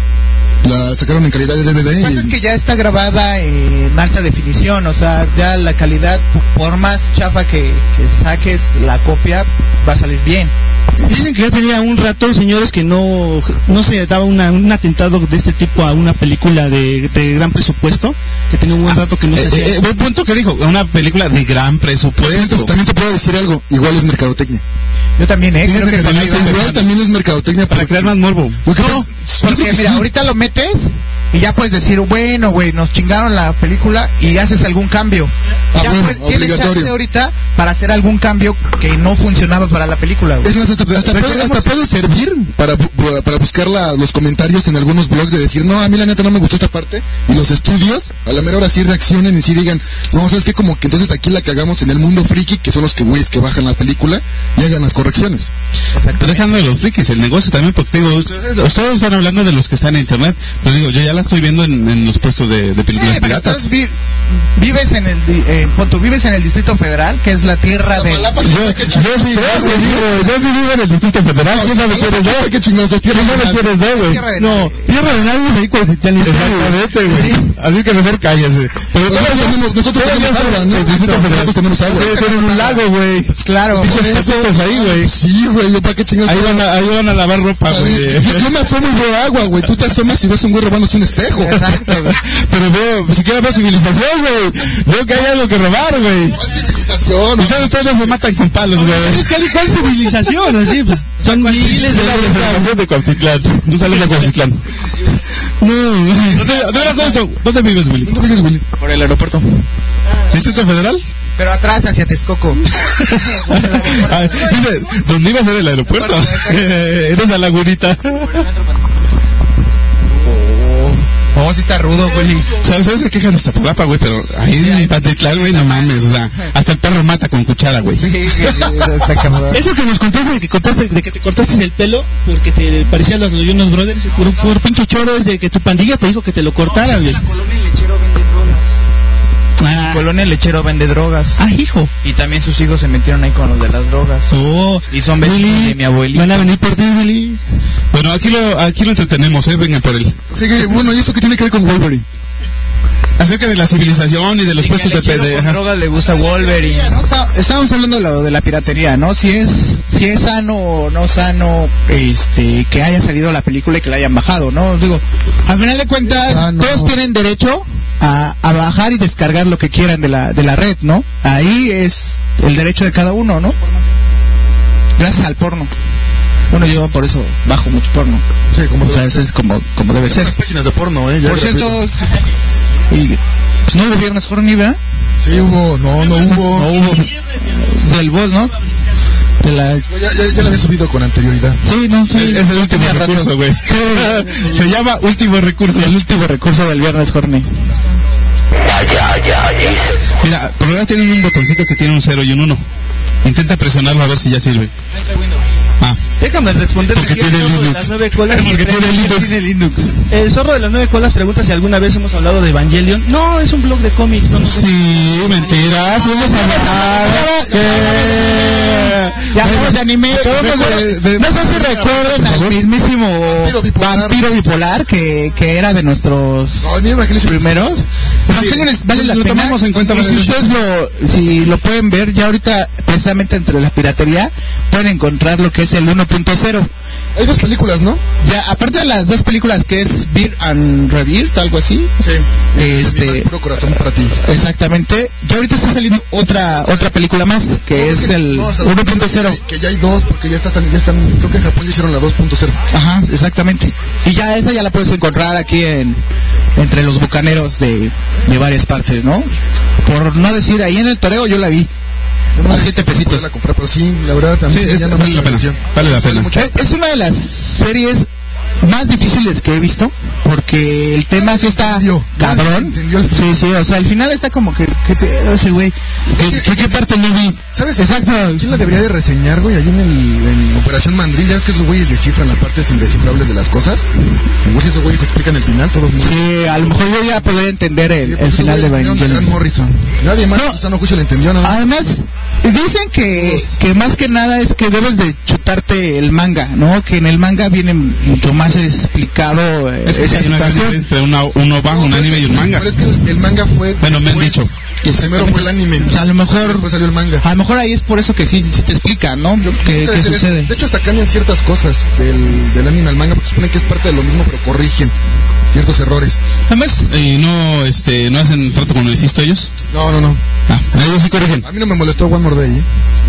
E: la sacaron en calidad de D V D.
F: Lo que pasa es
E: y-
F: que ya está grabada en alta definición, o sea, ya la calidad, por más chafa que, que saques la copia, va a salir bien.
D: Dicen que ya tenía un rato, señores, que no no se daba una, un atentado de este tipo a una película de, de gran presupuesto, que tenía un buen rato que no se
C: Eh,
D: hacía.
C: eh, buen punto que dijo, una película de gran presupuesto.
E: También, también te puedo decir algo, igual es mercadotecnia.
F: Yo también, ¿eh?
C: Fíjate
F: Creo
C: que
F: que
C: también
F: también
C: está
E: Igual también es mercadotecnia
C: para
E: porque-
C: crear más morbo.
E: Lo que
F: No,
E: pasa-
F: porque mira, ahorita lo metes y ya puedes decir, bueno, güey, nos chingaron la película y haces algún cambio.
E: Ah,
F: ya
E: bueno,
F: puedes- tienes
E: obligatorio.
F: chance ahorita para hacer algún cambio que no funcionaba para la película, güey.
E: Es más, hasta, hasta puede, hasta puede servir para, bu- para buscar la- los comentarios en algunos blogs de decir, no, a mí la neta no me gustó esta parte, y los estudios, a la mera hora sí reaccionen y sí digan, no, ¿sabes qué? Como que entonces aquí la cagamos en el mundo friki, que son los que güeyes que bajan la película, y hagan las correcciones.
C: Pero dejando de los frikis, el negocio también, porque te digo, ustedes, ustedes están hablando de los que están en internet, pero digo, yo ya la estoy viendo en, en los puestos de, de películas
F: Eh, pero
C: piratas.
F: estás vi- vives en el di- eh, pon tú, vives en el Distrito Federal, que es la tierra de
E: Iztapalapa,
C: Yo, yo sí, yo sí vivo, yo sí vivo en el Distrito Federal, ¿quién sabe quién eres yo?
E: ¿Qué chingados es tierra?
C: ¿Quién sabe quién eres yo, güey?
F: tierra de
D: No,
F: nadie.
D: tierra de nadie ahí cuando te
C: Exactamente, güey. Así que mejor cállese. Pero
E: Nosotros
C: todavía-
E: tenemos, nosotros
C: todavía
E: tenemos
C: son-
E: agua, ¿no?
C: el Distrito Federal.
E: Nosotros tenemos agua.
C: Sí, tienen un lago, güey.
F: Claro.
C: Pinches estatutos ahí, güey.
E: Sí, güey, ¿yo para qué chingados?
C: Ahí van a, ahí van a lavar ropa, güey.
E: Yo, yo me asomo y veo agua, güey. Tú te asomas y ves un güey robándose un espejo.
F: Exacto, güey.
C: Pero veo, ni siquiera veo civilización, güey. Veo que hay algo que robar, güey.
E: ¿Cuál civilización?
C: Ustedes todos se matan con palos, güey.
D: Es que hay cuál civilización, así, pues son miles de
C: Es la
D: años.
C: civilización de Cuautitlán. Un saludo a Cuautitlán. No, ¿dónde, dónde, dónde, dónde vives, Willy?
E: ¿Dónde vives, Willy?
H: Por el aeropuerto.
C: ¿Distrito Federal?
F: Pero atrás hacia Texcoco.
C: Ah, dice, ¿dónde iba a ser el aeropuerto? En esa lagunita.
F: Oh, sí está rudo, güey.
C: ¿Sabes? ¿Sabes? Se quejan de Iztapalapa, güey, pero ahí en Patitlán, güey, no mames, o sea, hasta el perro mata con cuchara, güey.
F: Sí, sí, sí, está cabrón.
D: Eso que nos contaste de que, cortaste, de que te cortaste el pelo porque te parecían los Jonas Brothers, por, por pinche choro es de que tu pandilla te dijo que te lo cortaran, güey. Ah,
H: Colonia Lechero vende drogas.
D: ah, hijo.
H: Y también sus hijos se metieron ahí con los de las drogas.
D: Oh,
H: Y son vecinos
D: Willy,
H: de mi abuelita.
D: van a venir por ti, Willy.
C: Bueno, aquí lo, aquí lo entretenemos, eh, vengan por él.
E: Sí, que, bueno, ¿y eso qué tiene que ver con Wolverine?
C: Acerca de la civilización y de los
H: Y que
C: puestos de...
H: Lechero
C: de
H: con
C: ajá.
H: drogas le gusta Wolverine.
F: No, está- estábamos hablando de, lo de la piratería, ¿no? Si es si es sano o no sano, este, que haya salido la película y que la hayan bajado, ¿no? Digo, al final de cuentas,
E: Ah, no.
F: todos tienen derecho a, a bajar y descargar lo que quieran de la de la red, ¿no? Ahí es el derecho de cada uno, ¿no? Gracias al porno. Bueno, yo por eso bajo mucho porno.
E: Sí, como
F: O sea, eso es como como debe ser.
E: unas páginas de porno, ¿eh? Ya
F: Por
E: gratuito.
F: cierto, y, pues no hubo viernes horny, ¿verdad?
E: Sí, hubo, no, no hubo.
F: No hubo del boss, ¿no? De la
E: Ya, ya, ya la había subido con anterioridad.
F: Sí, no, sí.
C: Es el último
F: Tenía rato.
C: recurso, güey. Se llama último recurso.
F: El último recurso del viernes horny.
C: Mira, por ahora tienen un botoncito que tiene un cero y un uno. Intenta presionarlo a ver si ya sirve. Ah,
D: Déjame responder.
C: Porque
D: aquí al
C: tiene
D: zorro de
C: Linux.
D: las nueve colas.
C: Porque tiene Linux.
D: Tiene Linux. El zorro de las nueve colas pregunta si alguna vez hemos hablado de Evangelion. No, es un blog de cómics. No, no sé.
C: sí, mentiras. Hemos hablado. Eh,
F: Ya hablamos de anime.
C: acabamos de- de-
F: No sé si recuerdan al mismísimo
E: Vampiro bipolar.
F: vampiro bipolar que, que era de nuestros
E: No, mira, que le
F: primeros.
C: Sí,
F: Señores, vale la
C: lo
F: pena.
C: tomamos en cuenta,
F: Y
C: vale
F: si
C: la
F: ustedes lo, si lo pueden ver, ya ahorita, precisamente entre la piratería, pueden encontrar lo que es el uno punto cero.
E: Hay dos películas, ¿no?
F: Ya, aparte de las dos películas que es Beer and Rebirth, algo así.
E: Sí.
F: Este-
E: Mi más puro corazón para ti.
F: Exactamente. Ya ahorita está saliendo otra otra película más, que es el
E: No, o sea,
F: uno punto cero.
E: Que ya hay dos, porque ya están, ya están, creo que en Japón ya hicieron la dos punto cero.
F: Ajá, exactamente. Y ya esa ya la puedes encontrar aquí en entre los bucaneros de, de varias partes, ¿no? Por no decir, ahí en el toreo yo la vi.
E: Yo no
F: A
E: sé
F: siete
E: si
F: pesitos.
E: poderla comprar, pero sí, la verdad
C: Sí,
E: también
C: es-
E: llama
C: vale
E: mucho
C: la pena.
E: atención.
C: Vale la pena.
E: mucho.
F: Es, es una de las series más difíciles que he visto. porque el tema sí está
E: Entendió.
F: cabrón.
E: Entendió el-
F: Sí, sí, o sea, al final está como que, ¿qué pedo ese güey? ¿Qué, qué, qué parte no vi?
E: ¿Sabes?
F: Exacto.
E: ¿Quién la debería de reseñar, güey? Ahí en, el, en Operación Mandril, ya ves que esos güeyes descifran las partes indescifrables de las cosas. Igual si esos güeyes explican el final, todos muy...
F: Sí, a lo mejor yo ya podría entender el, el final de
E: Grant
F: Evangelion.
E: Morrison. Nadie más
F: No.
E: en su sano juicio lo entendió, ¿no?
F: Además, dicen que, que más que nada es que debes de chutarte el manga, ¿no? Que en el manga viene mucho más explicado eh,
C: Es que
F: esa
C: hay una gran
F: situación.
C: diferencia entre una, un O V A, un anime y un manga.
E: Pero es que el, el manga fue...
C: Bueno, me han
E: después.
C: dicho.
E: Y primero fue el anime.
F: O sea, a lo mejor,
E: Después salió el manga.
F: a lo mejor ahí es por eso que sí, sí te explican, ¿no?
E: Yo-
F: ¿Qué,
E: yo
F: qué
E: sé,
F: sucede?
E: De hecho, hasta cambian ciertas cosas del, del anime al manga, porque supone que es parte de lo mismo, pero corrigen ciertos errores.
C: Además, ¿y no, este, no hacen trato con Mephisto ellos?
E: No, no, no.
C: Ah, ellos sí corrigen.
E: A mí no me molestó One More Day, ¿eh?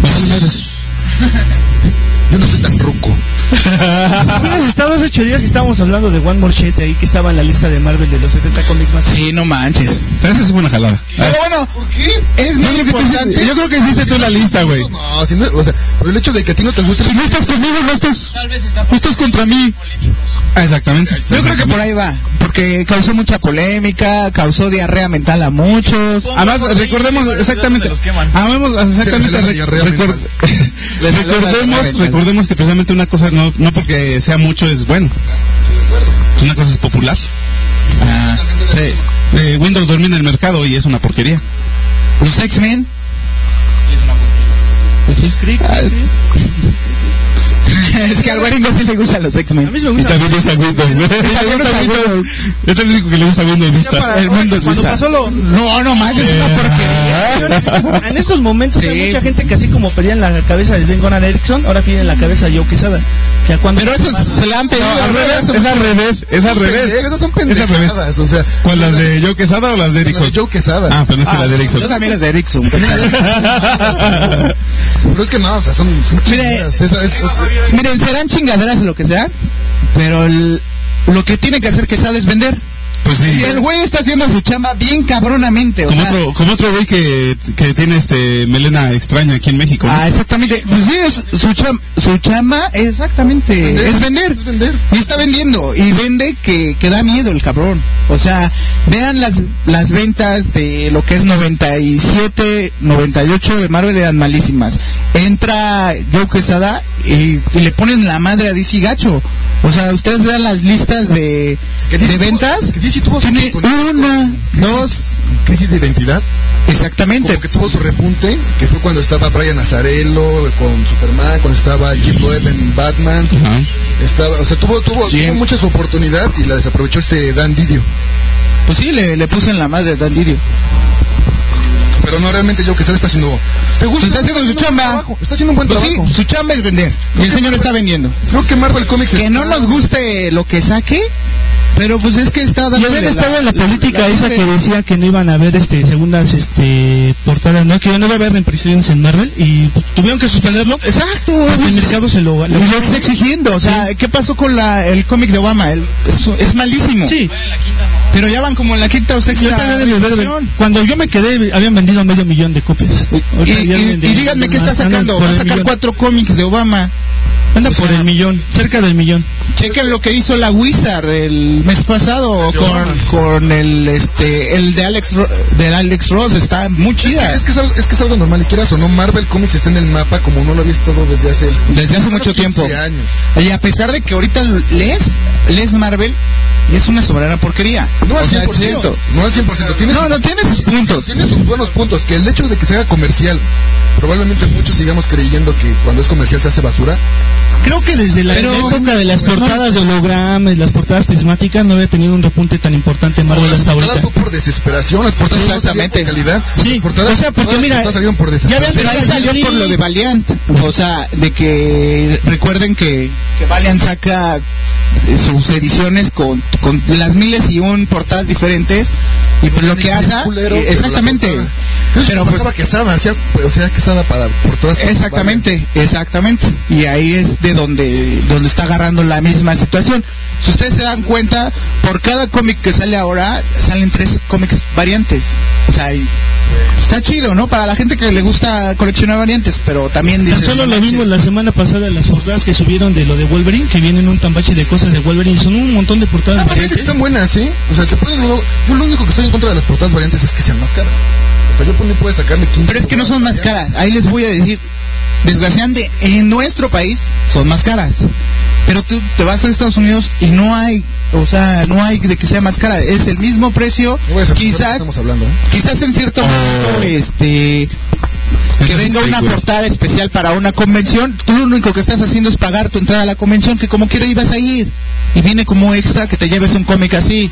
E: Yo no soy tan ruco.
D: Hubieras estado hace ocho días que estábamos hablando de One More Shit ahí, que estaba en la lista de Marvel de los setenta cómics más.
F: Sí, no manches.
C: Esa es buena jalada. A
F: Pero
C: ver.
F: bueno,
E: ¿Por qué?
F: es
C: Yo
F: muy
C: creo, que tú
F: importante.
C: hiciste, yo creo que hiciste tú la lista, güey.
E: No, si no, o sea, por el hecho de que a ti no te gusta...
F: Si no estás conmigo, no estás, no estás contra mí.
C: Ah, exactamente.
F: Yo creo que por ahí va, porque causó mucha polémica, causó diarrea mental a muchos.
C: Además, recordemos exactamente.
H: los queman.
C: Amemos exactamente.
E: Se les da
C: rec-
E: diarrea
C: record-
E: mental.
F: Les salió la diarrea
C: recordemos,
F: mental.
C: recordemos que precisamente una cosa no, no porque sea mucho es bueno. Una cosa es popular.
F: Ah,
C: Sí. Eh, Windows domina el mercado y es una porquería.
F: los X-Men.
C: Pues sí.
D: Crick,
C: Ah,
D: sí.
F: Es que al Guaringo sí le gustan los
D: A
F: X-Men.
D: mí me
C: Y
D: gusta.
C: también usa Windows.
F: También usa Windows.
C: Es el único que le gusta Windows
D: Ya
C: Vista.
D: para-
F: El mundo es
D: cuando
F: vista.
D: pasó lo-
F: No, no manches, es una porquería.
D: En estos momentos
F: Sí.
D: hay mucha gente que así como pedían la cabeza de Sven Goran Eriksson, ahora piden la cabeza de Joe Quesada. Que a cuando
F: Pero eso se la han pedido.
C: No, al revés, es al revés, es al revés.
E: Esas son
C: Es al revés.
E: pendejadas, o sea...
C: ¿Cuál, las de Joe Quesada o las de
E: Las de
C: Ericsson?
E: Joe Quesada.
C: Ah, pero es que las de Ericsson.
F: Yo también las de Ericsson.
E: Pero es que no, o sea, son... son
F: Mire,
E: chingadas. Esa es... es-
F: Miren, serán chingaderas lo que sea, pero el- lo que tiene que hacer Quesada es vender.
C: Pues sí.
F: Y el güey está haciendo su chamba bien cabronamente, o
C: Como
F: sea...
C: otro, como otro güey que, que tiene este melena extraña aquí en México, ¿no?
F: Ah, exactamente. Pues sí, es su, cham su chamba, exactamente,
E: Vender.
F: es vender.
E: Es vender.
F: Y está vendiendo, y vende que, que da miedo el cabrón. O sea, vean las, las ventas de lo que es noventa y siete, noventa y ocho de Marvel, eran malísimas. Entra Joe Quesada y, y le ponen la madre a D C gacho. O sea, ustedes vean las listas de,
E: Que
F: de
E: D C tuvo-
F: ventas.
E: que D C tuvo su
F: Tiene
E: oportunidad.
F: una, dos,
E: Crisis de identidad.
F: exactamente.
E: Como que tuvo su repunte, que fue cuando estaba Brian Azzarello con Superman, cuando estaba Jim Loeb en Batman.
C: Ajá.
E: Estaba, o sea, tuvo, tuvo,
F: Sí.
E: tuvo mucha su oportunidad y la desaprovechó este Dan Didio.
F: Pues sí, le, le puse en la madre a Dan Didio.
E: Pero no, realmente yo que está haciendo... ¿Te gusta?
F: Pues está haciendo su chamba.
E: trabajo, Está haciendo un buen
F: Pues sí,
E: trabajo.
F: su chamba es vender. Y el señor está vendiendo.
E: Creo que Marvel Comics...
F: Que
E: está-
F: no nos guste lo que saque, pero pues es que está dando.
D: Y habían estado en la política esa que decía que no iban a haber este segundas este portadas, ¿no? Que no iba a haber reimpresiones en Marvel y pues, tuvieron que suspenderlo.
F: Exacto.
D: Porque el mercado se lo...
F: Y lo que está exigiendo, o sea, ¿qué pasó con la, el cómic de Obama? El- es, es malísimo.
D: Sí.
F: Pero ya van como en la quinta o
D: Yo
F: sexta
D: también debe haber-
F: reimpresión.
D: cuando yo me quedé habían vendido medio millón de copias.
F: Y,
D: Ahorita
F: y-
D: ya
F: y
D: venden-
F: díganme qué está
D: andan
F: sacando.
D: por
F: Va a
D: el
F: sacar
D: millón.
F: cuatro cómics de Obama.
D: Anda
F: O
D: por
F: sea,
D: el millón, cerca del millón.
F: Chequen lo que hizo la Wizard el mes pasado
E: De
F: con,
E: Obama.
F: con el este el de Alex Ro- de Alex Ross, está muy chida.
E: Es que es, algo, es que es algo normal, y quieras o no, Marvel Comics está en el mapa como no lo había estado desde hace...
F: Desde hace mucho tiempo.
E: quince años.
F: Y a pesar de que ahorita lees, lees Marvel y es una soberana porquería.
E: No al
F: O sea,
E: cien por ciento.
F: es cierto.
E: No al cien por ciento. Tiene
F: No, no tiene sus puntos.
E: Tiene sus buenos puntos, que el hecho de que se haga comercial, probablemente muchos sigamos creyendo que cuando es comercial se hace basura.
D: Creo que desde la
F: Pero-
D: época de las portadas de hologramas, las portadas prismáticas, no había tenido un repunte tan importante en Marvel
E: las
D: hasta
E: portadas
D: ahorita.
E: fue por desesperación, las portadas
F: Sí,
E: no salían
F: exactamente.
E: por calidad.
D: Sí,
E: las portadas,
D: o sea, porque
E: todas las
D: mira,
E: portadas salieron por
D: ya
E: desesperación.
F: Pero ahí salió por lo de Valiant. O sea, de que recuerden que, que Valiant saca eh, sus ediciones con, con las miles y un portadas diferentes. Y pues lo que
E: Bien
F: hace,
E: culero,
F: eh,
E: pero la
F: exactamente.
E: portada. Pero
F: Pero pues,
E: pasaba Quesada, hacía, o sea, Quesada para portadas.
F: exactamente, exactamente. Y ahí es de donde, donde está agarrando la misma situación. Si ustedes se dan cuenta, por cada cómic que sale ahora, salen tres cómics variantes. O sea, y Está chido, ¿no? Para la gente que le gusta coleccionar variantes, pero también dice...
D: Tan solo lo vimos la semana pasada en las portadas que subieron de lo de Wolverine, que vienen un tambache de cosas de Wolverine, son un montón de portadas
E: Ah, variantes
D: variantes.
E: están buenas, ¿sí? O sea, te ponen luego... Yo lo único que estoy en contra de las portadas variantes es que sean más caras. O sea, yo por mí puedo sacarle quince...
F: Pero es que no son más caras, ahí les voy a decir. Desgraciadamente, en nuestro país son más caras. Pero tú te vas a Estados Unidos y no hay, o sea, no hay de que sea más cara. Es el mismo precio,
E: No voy a saber de qué
F: quizás,
E: estamos hablando, ¿eh?
F: quizás en cierto momento, este... que
C: Eso
F: venga
C: sí,
F: una
C: güey.
F: portada especial para una convención. Tú lo único que estás haciendo es pagar tu entrada a la convención, que como quiera ibas a ir. Y viene como extra que te lleves un cómic así.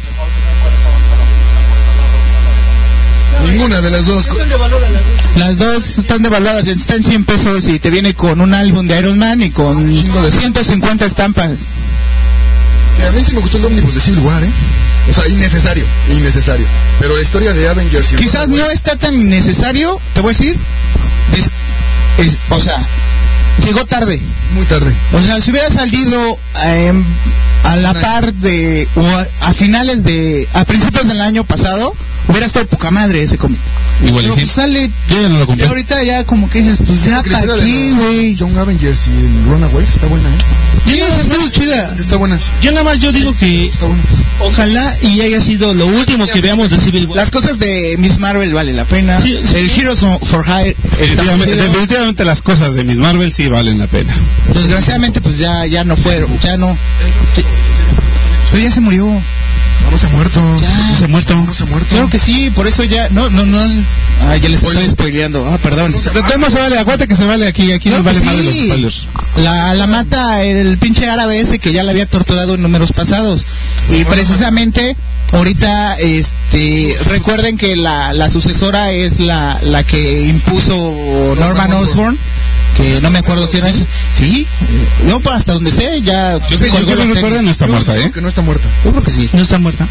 E: Ninguna de las dos. co-
F: Las dos están devaluadas, están en cien pesos y te viene con un álbum de Iron Man y con
E: Chingo de-
F: ciento cincuenta estampas.
E: Que a mí sí me gustó el ómnibus de Civil War, ¿eh? O sea, innecesario, innecesario. Pero la historia de Avengers y...
F: Quizás no está tan necesario, te voy a decir. Es, es- o sea, llegó tarde.
E: Muy tarde.
F: O sea, si hubiera salido eh, a la par de, o a, a finales de, a principios del año pasado, hubiera estado poca madre ese cómic.
C: Igual y
F: Pero
C: sí.
F: pues sale,
C: Yo ya no lo
F: y
C: compré.
F: ahorita ya como que dices, pues ya
E: Creo que la
F: para
E: historia
F: aquí,
E: de
F: güey.
E: Young Avengers y el Runaways está buena, ¿eh?
F: Sí, esa estuvo chida.
E: Está buena,
D: Yo nada más yo digo que
E: está buena.
D: ojalá y haya sido lo último que veamos de Civil War.
F: Las cosas de Miss Marvel vale la pena.
D: Sí, sí.
F: El Heroes for Hire está
C: Definitivamente,
F: chido.
C: definitivamente las cosas de Miss Marvel sí valen la pena.
F: Desgraciadamente pues ya ya no fueron, ya no. Sí. Pero ya se murió.
E: No, no se ha muerto.
F: Ya.
C: No se ha muerto.
E: No se ha muerto.
F: Claro que sí, por eso ya no no no. Ah, ya les estoy spoileando. Ah, perdón.
C: De todos modos se vale, acuérdate que se vale aquí, aquí
F: Claro
C: nos vale
F: que
C: madre los
F: sí.
C: spoilers.
F: La, la mata el pinche árabe ese que ya la había torturado en números pasados. Y precisamente ahorita este recuerden que la, la sucesora es la, la que impuso Norman Osborn, que no me acuerdo quién es. Sí, eh, yo pues, hasta donde sé ya
C: Yo que yo
F: colgó
C: que
F: los
C: no recuerdo
F: tenis.
C: no está
E: Yo
C: muerta,
E: creo
C: ¿eh?
E: que no está muerta.
F: Yo creo que sí.
D: No está muerta.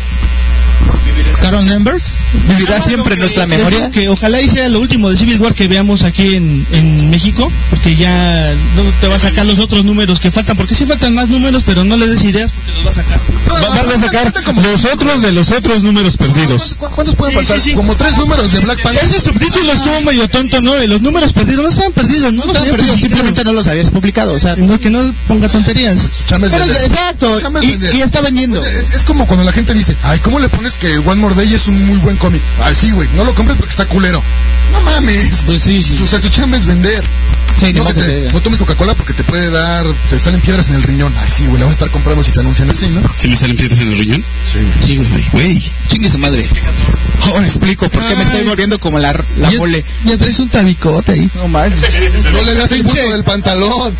F: Carol Danvers vivirá siempre en nuestra
D: Les
F: memoria.
D: digo que ojalá y sea lo último de Civil War que veamos aquí en, en México, porque ya no te va a sacar los otros números que faltan, porque sí faltan más números, pero no le des ideas porque los va a sacar.
C: Va, va a sacar los otros de los otros números perdidos.
E: ¿Cu- ¿Cuántos pueden
D: Sí,
E: faltar?
D: sí, sí.
E: Como tres números de Black Panther.
D: Ese subtítulo estuvo medio tonto, ¿no? De los números perdidos, no estaban perdidos, no,
F: No estaban perdidos, simplemente no los habías publicado, o sea,
D: No, que no ponga tonterías.
E: Chamba es
F: pero
E: vender.
F: exacto,
E: Chamba es
F: y,
E: vender.
F: y está vendiendo.
E: Oye, Es, es como cuando la gente dice, ay, ¿cómo le pones que One More Day es un muy buen cómic? Ay, sí, güey, no lo compres porque está culero. No mames.
F: Pues sí, sí.
E: O sea, tu chamba es vender.
F: Sí, ni
E: no,
F: modo
E: que
F: que se
E: te-
F: diga.
E: no tomes Coca-Cola porque te puede dar, te salen piedras en el riñón. Ay, sí, güey, la vas a estar comprando si te anuncian así, ¿no?
C: ¿Si me salen piedras en el riñón?
E: Sí.
F: Sí, güey.
C: Ay, güey.
F: Chingue su madre. Ahora explico por qué me estoy volviendo como la, la
D: Ya-
F: mole.
D: Ya traes un tabicote ahí.
F: No manches.
E: No le das el punto del pantalón.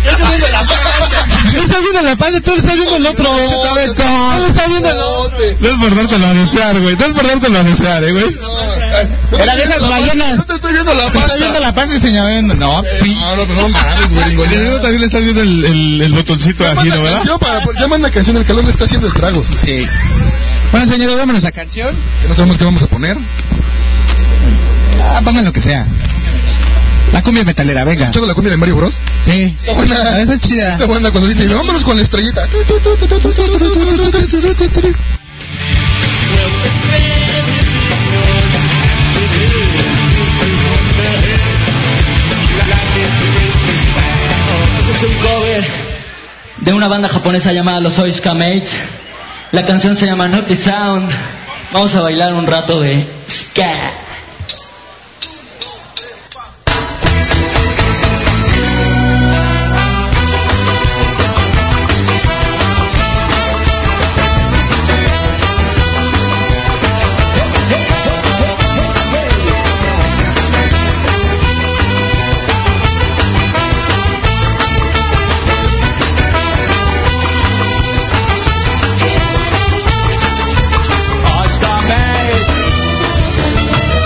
D: Yo estoy viendo la panza, tú le estás viendo el otro.
E: No,
D: Tú le estás viendo el otro.
E: no, te-
C: No es por dártelo a desear, güey. No es por dártelo a desear, eh, güey.
E: no,
F: Era de esas ballenas.
E: No te estoy viendo la
F: Está
E: pasta.
F: viendo la panza y señalando. No, pi.
E: No, no, no mames, güey, digo,
C: Y
E: ya.
C: luego también le estás viendo el, el, el botoncito
E: Ya
C: aquí,
E: manda
C: ¿no, verdad?
E: canción para, ya manda canción, el calor le está haciendo estragos.
F: Sí. Bueno, señores, vámonos a canción.
E: Que no sabemos qué vamos a poner.
F: Ah, pongan lo que sea. La cumbia metalera, venga.
E: ¿Escuchado la cumbia de Mario Bros?
F: Sí.
E: Está buena.
F: Ah, esa es chida.
E: Está buena cuando dice, vámonos con la estrellita.
I: Es un cover de una banda japonesa llamada Los Oishika Mates. La canción se llama Naughty Sound. Vamos a bailar un rato de ska. Oishika Mates.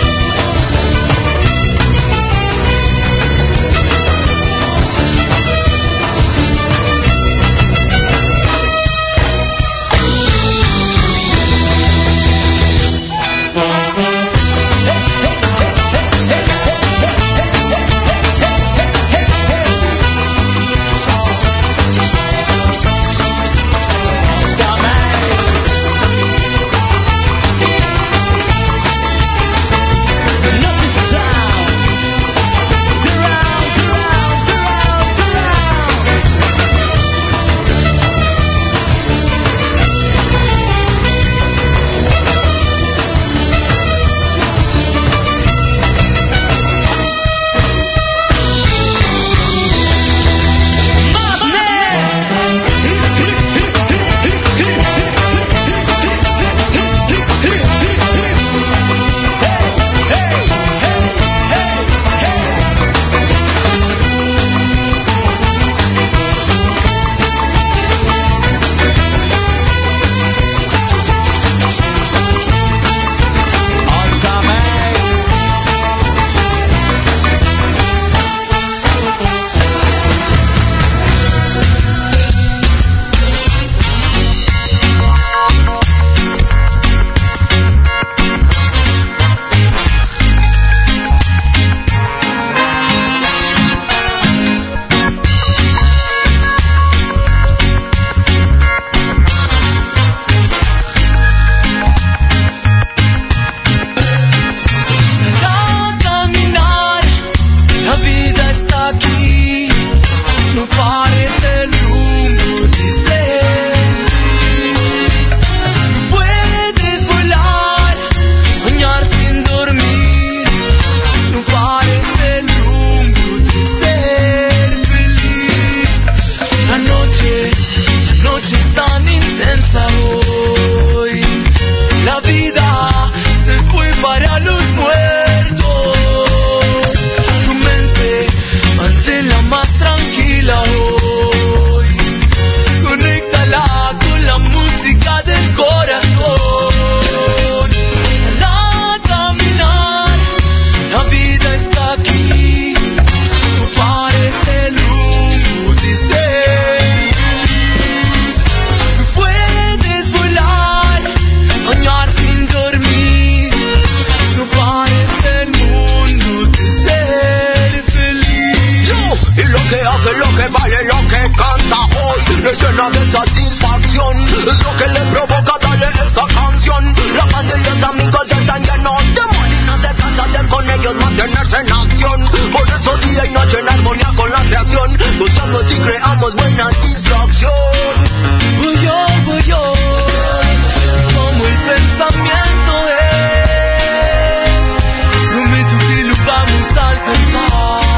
B: vale lo que canta hoy, le llena de satisfacción, es lo que le provoca darle esta canción. La banda y los amigos están llenos de molinos de casa, de con ellos mantenerse en acción. Por eso día y noche en armonía con la creación, gozamos y creamos buena distracción.
J: Voy yo, voy yo, como el pensamiento es, prometo que lo vamos a alcanzar.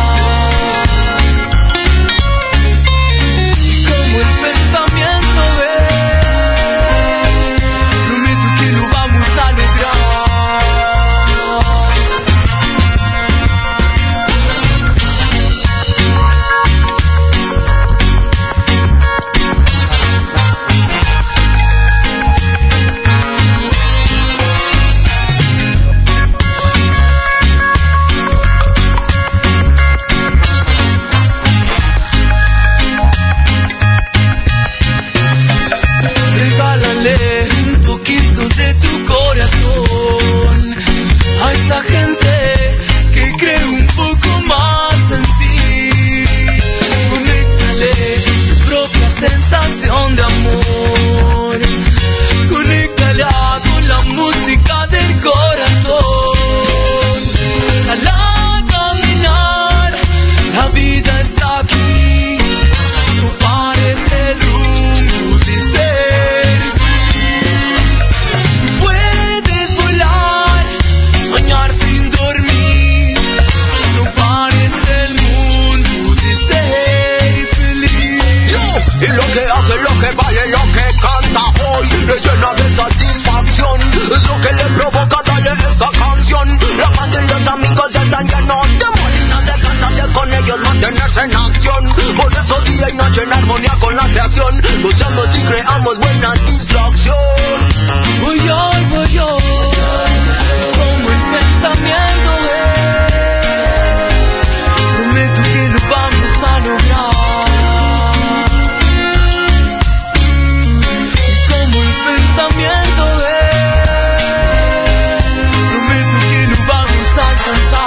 J: Como el pensamiento es, prometo que lo vamos a lograr. Regálale un poquito de tu corazón a esa gente que cree un poco más en ti. Conéctale tu propia sensación de amor. Conéctala con la música del corazón. Déjala caminar, la vida está aquí. No pares el rumbo de ser. Puedes volar, soñar sin dormir. No pares el mundo de ser feliz.
B: Yo, y lo que hace, lo que vale, lo que canta hoy, le llena de satisfacción, es lo que le provoca darle esta canción. La banda y los amigos están llenos de molinos de casa, de con ellos mantenerse en acción. Por eso día y noche en armonía con la creación, gozamos y creamos buena distracción.
J: Voy yo, voy yo, como el pensamiento es, prometo que lo vamos a lograr. Como el pensamiento es, prometo que lo vamos a alcanzar.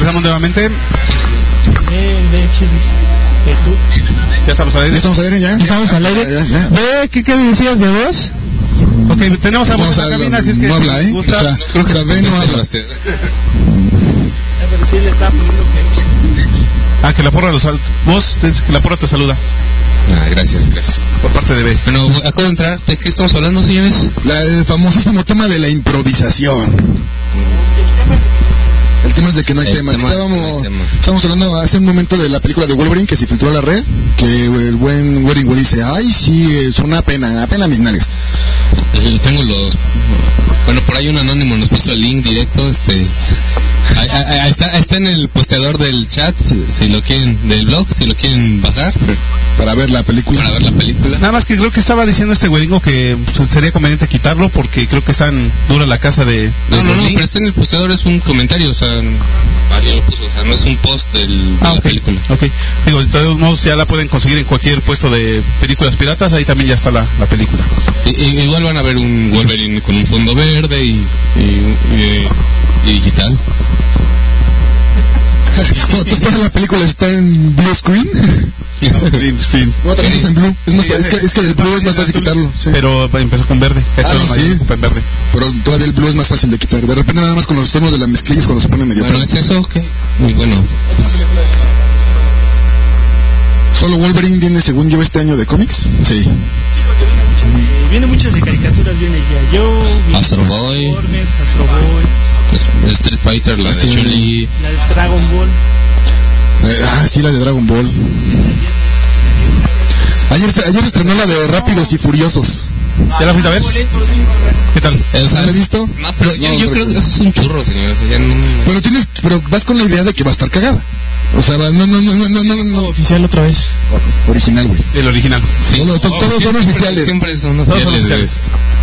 C: empezamos nuevamente.
D: De, de Chilis. De tú.
C: Ya estamos al aire.
E: ¿Ya estamos al aire ya?
D: Estamos al aire.
E: Ya, ya.
D: Ve, ¿qué, ¿qué decías de vos?
C: Ok, tenemos a
E: No,
C: vos
E: o
C: en
E: sea,
C: la cabina, así es que
E: no habla,
C: si
E: ¿eh?
C: gusta.
E: O sea,
G: Creo que
E: o sea, ve, no habla.
G: este,
D: Pero sí le estaba poniendo que...
C: Ah, que la porra los sal... Vos, te- que la porra te saluda.
G: Ah, gracias, gracias.
C: Por parte de B.
G: Bueno, acabo de entrar. ¿De qué estamos hablando, señores?
E: La, el famosísimo tema de la improvisación. El tema es de que no hay
G: El
E: tema.
G: tema,
E: Estábamos,
G: no hay tema.
E: estábamos hablando hace un momento de la película de Wolverine que se filtró a la red. Que el buen Wolverine dice: ay, sí, es una pena, apena mis nalgas.
G: Eh, Tengo los... Bueno, por ahí un anónimo nos puso el link directo, este... Ahí, ahí- ahí está, ahí está en el posteador del chat, si, si lo quieren, del blog, si lo quieren bajar,
E: Para ver la película.
G: para ver la película.
C: Nada más que creo que estaba diciendo este güeringo que pues, sería conveniente quitarlo porque creo que está en dura la casa de... de
G: No, no, no,
C: Berlín.
G: pero está en el posteador, es un comentario, o sea, alguien lo puso, o sea, no es un post del, de
C: Ah,
G: la
C: ok.
G: película.
C: Ok. Digo, de todos modos ya la pueden conseguir en cualquier puesto de películas piratas, ahí también ya está la, la película.
G: I- i- igual van a ver un Wolverine con un fondo verde y, y, y- y digital.
E: To- to- Toda la película está en blue screen.
C: Green screen.
E: No, también está en blue. Es, más,
C: Sí, ya
E: es,
C: sé.
E: que, es que el blue es más fácil quitarlo. Sí.
C: Pero empezó con verde. Esto
E: Ah,
C: es
E: sí.
C: amarillo, en verde.
E: Pero todavía el blue es más fácil de quitar. De repente nada más con los tonos de la mezclilla es cuando se pone medio
G: Bueno,
E: feo.
G: ¿es eso? ¿Qué? Muy bueno.
E: Solo Wolverine viene, según yo, este año de cómics. Sí.
D: Eh, viene muchas de caricaturas, viene ya yo, viene
G: Astro Boy.
D: Transformers, Astro Boy,
G: Street Fighter, la de
E: Este-
G: Chun-Li.
D: la de Dragon Ball.
E: Eh, ah, sí, la de Dragon Ball. Ayer se, ayer se estrenó la de Rápidos y Furiosos.
C: ¿Ya la fuiste a ver? ¿Qué tal?
G: O sea,
E: ¿La has visto?
G: No, pero yo,
E: No,
G: yo
E: pero-
G: creo que eso es un churro, señores. o sea, ya no-
E: Pero tienes, pero vas con la idea de que va a estar cagada. O sea, va- no, no, no, no, no, no, no.
D: Oficial otra vez.
E: Oh, original, güey.
C: El original.
G: Sí.
E: Todo- to-
G: Oh,
E: todos son
G: siempre-
E: oficiales.
G: Siempre son
C: Todos son
G: oficiales.
C: oficiales.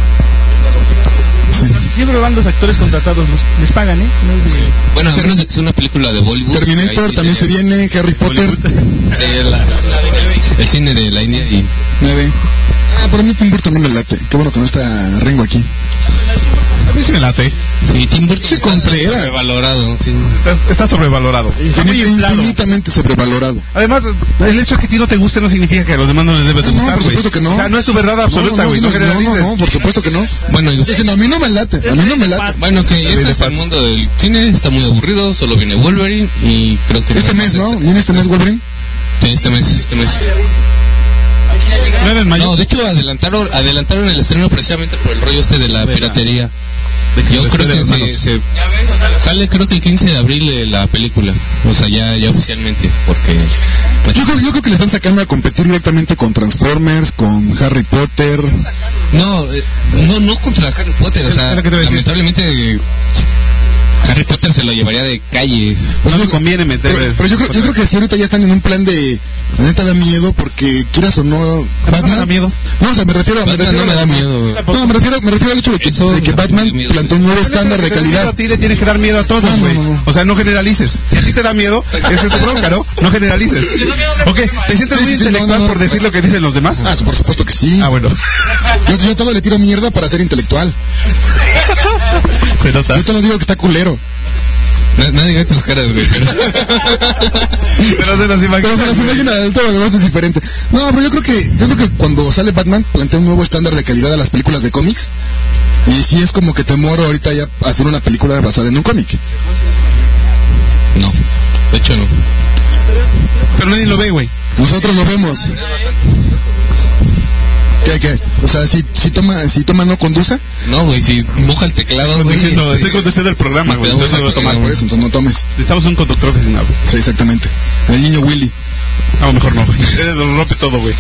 D: Yo creo que van los actores contratados, los- les pagan, ¿eh? No es de-
G: Sí. Bueno, a menos de que sea una película de Bollywood.
E: Terminator
G: ahí
E: también
G: sí,
E: se viene, Harry Potter.
G: Sí, la- el cine de la India y...
E: nueve. Ah, pero a mí Tim Burton no me late. Qué bueno que no está Ringo aquí.
C: A mí sí me late.
G: Sí, Tim Burton
E: Sí,
G: está
E: Contreras.
G: sobrevalorado, sí.
C: Está, está sobrevalorado. Está muy
E: Infinit-
C: inflado.
E: infinitamente sobrevalorado.
C: Además, el hecho de que a ti no te guste no significa que a los demás no les debes de
E: Ah, no,
C: gustar,
E: por
C: güey.
E: supuesto que no.
C: O sea, no es tu verdad absoluta, güey. No,
E: no, no,
C: generalices.
E: no, no, por supuesto que no.
G: Bueno, y-
E: Estoy diciendo, a mí no me late, a mí no me late.
G: bueno, que ese
C: de
G: es el
C: Pats.
G: mundo del cine, está muy aburrido, solo viene Wolverine y creo que...
E: Este
G: no
E: mes,
G: más
E: ¿no?
G: este-
E: ¿Viene este mes Wolverine?
G: Sí, este mes, este mes.
C: ¿No era en mayo?
G: No, de hecho adelantaron adelantaron el estreno precisamente por el rollo este de la
C: De la-
G: piratería.
C: De que
G: Yo
C: se
G: creo
C: despide
G: que
C: las
G: se,
C: manos.
G: se- sale creo que el quince de abril de la película, o sea, ya ya oficialmente, porque pues,
E: Yo creo, yo creo que le están sacando a competir directamente con Transformers, con Harry Potter.
G: no, eh, no no contra Harry Potter, o
C: Es-
G: sea,
C: es lo que te iba a decir.
G: lamentablemente eh, Harry Potter se lo llevaría de calle.
C: No le conviene meter...
E: Pero, pero yo, creo, yo creo que sí, ahorita ya están en un plan de... La neta da miedo porque quieras o no...
C: ¿A mí me da miedo?
E: No, o sea, me refiero, me
G: Batman
E: refiero
G: no me
E: a
G: da
E: la-
G: miedo.
E: No, me refiero, me refiero al hecho de que,
G: Eso
E: de que
G: me
E: Batman
G: da miedo.
E: plantó un nuevo estándar de
C: Pero si
E: calidad.
C: a ti le tiene que dar miedo a todos,
E: No, no,
C: güey.
E: no, no.
C: O sea, no generalices. Si a ti te da miedo, esa es tu bronca, ¿no? No generalices. Ok, ¿te sientes
E: Sí,
C: muy
E: sí, sí,
C: intelectual
E: no, no.
C: por decir lo que dicen los demás?
E: Ah, por supuesto que sí.
C: Ah, bueno.
E: Yo, yo todo le tiro mierda para ser intelectual.
C: Se nota.
E: Yo te lo digo que está culero.
G: Na- nadie ve tus caras, güey, pero...
C: Pero se las
E: Pero se las
C: imaginas.
E: imagina, todo lo demás es diferente. No, pero yo creo que yo creo que cuando sale Batman plantea un nuevo estándar de calidad a las películas de cómics. Y sí es como que temor ahorita ya hacer una película basada en un cómic.
G: No, de hecho no.
C: Pero nadie lo ve, güey.
E: Nosotros lo vemos. ¿Qué, qué? O sea, si, si toma si toma no conduce,
G: No, güey, si moja el teclado, güey.
C: Conduciendo,
G: este,
C: estoy conduciendo el programa,
G: nos
C: güey.
G: quedamos
C: Entonces no lo
G: aquí,
C: tomar.
E: por eso, entonces no tomes.
C: Necesitamos un conductor profesional.
E: Sí, exactamente. El niño Willy.
C: No, mejor no. Él lo rompe todo, güey.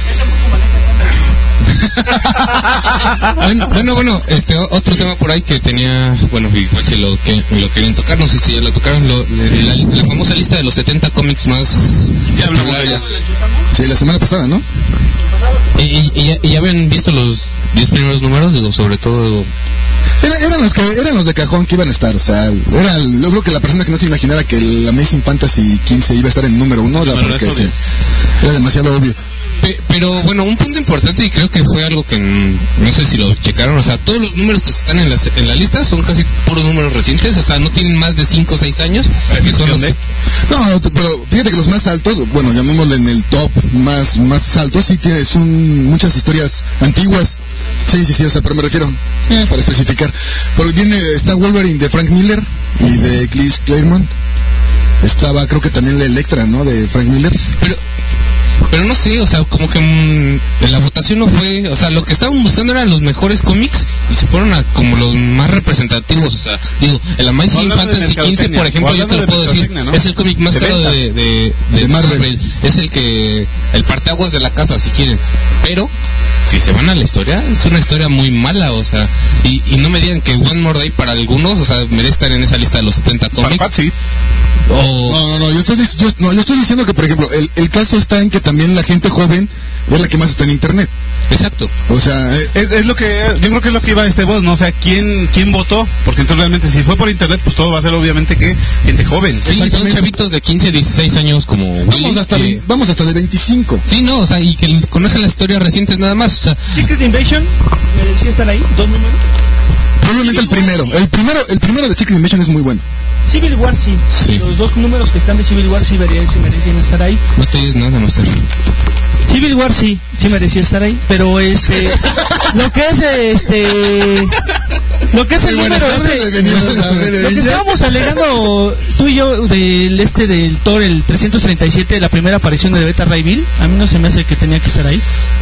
G: Bueno, bueno, bueno, este o- otro tema por ahí que tenía, bueno, igual si lo que lo quieren tocar, no sé si ya lo tocaron, lo- la, la famosa lista de los setenta cómics más
C: Ya hablamos de
G: populares.
C: ella.
E: Sí, la semana pasada, ¿no?
G: Y, y, y ya, y ya habían visto los diez primeros números, digo, sobre todo.
E: Era- eran, los que, eran los de cajón que iban a estar, o sea, era, el- yo creo que la persona que no se imaginara que el Amazing Fantasy quince iba a estar en número uno era
C: Bueno,
E: porque
C: eso
E: sí,
C: bien.
E: era demasiado obvio.
G: Pe- pero bueno, un punto importante y creo que fue algo que mm, no sé si lo checaron, o sea, todos los números que están en la, en la lista son casi puros números recientes, o sea, no tienen más de cinco o seis años. Que son los...
E: No, t- pero fíjate que los más altos, bueno, llamémosle en el top más más altos, sí tiene, son muchas historias antiguas. Sí, sí, sí, o sea, pero me refiero, eh, para especificar. Porque viene, está Wolverine de Frank Miller y de Chris Claremont. Estaba, creo que también la Electra, ¿no? De Frank Miller.
G: Pero... Pero no sé, o sea, como que mmm, la votación no fue, o sea, lo que estaban buscando eran los mejores cómics y se fueron a como los más representativos, o sea, digo, el Amazing Fantasy quince, por ejemplo, yo te lo puedo decir, ¿no? Es el cómic más caro de, de, de, de Marvel. Marvel, es el que, el parteaguas de la casa, si quieren, pero si se van a la historia, es una historia muy mala, o sea, y, y no me digan que One More Day para algunos, o sea, merece estar en esa lista de los setenta cómics.
C: Para Pat, sí.
G: O...
E: No, no, no, yo estoy, yo, no, yo estoy diciendo que, por ejemplo, el, el caso está en que también la gente joven es la que más está en internet.
G: Exacto.
E: O sea, eh,
C: es, es lo que yo creo que es lo que iba este voz, ¿no? O sea, ¿quién quién votó? Porque entonces realmente si fue por internet, pues todo va a ser obviamente que gente joven.
G: Sí, son chavitos de quince, dieciséis años como Willy,
E: vamos hasta
G: que...
E: de, vamos hasta de veinticinco.
G: Sí, no, o sea, y que conocen las historias recientes nada más, o sea,
D: Secret Invasion merecía estar ahí, dos números.
E: Probablemente el primero, el primero, el primero de Secret Invasion es muy bueno.
D: Civil War sí.
G: Sí.
D: Los dos números que están de Civil War sí merecían, sí merecían estar ahí.
G: no te dices nada, Master.
D: Civil War sí, sí merecía estar ahí, pero este lo que es este lo que es el número este, lo que estábamos alegando tú y yo del este del Thor el trescientos treinta y siete, la primera aparición de Beta Ray Bill, a mí no se me hace que tenía que estar ahí.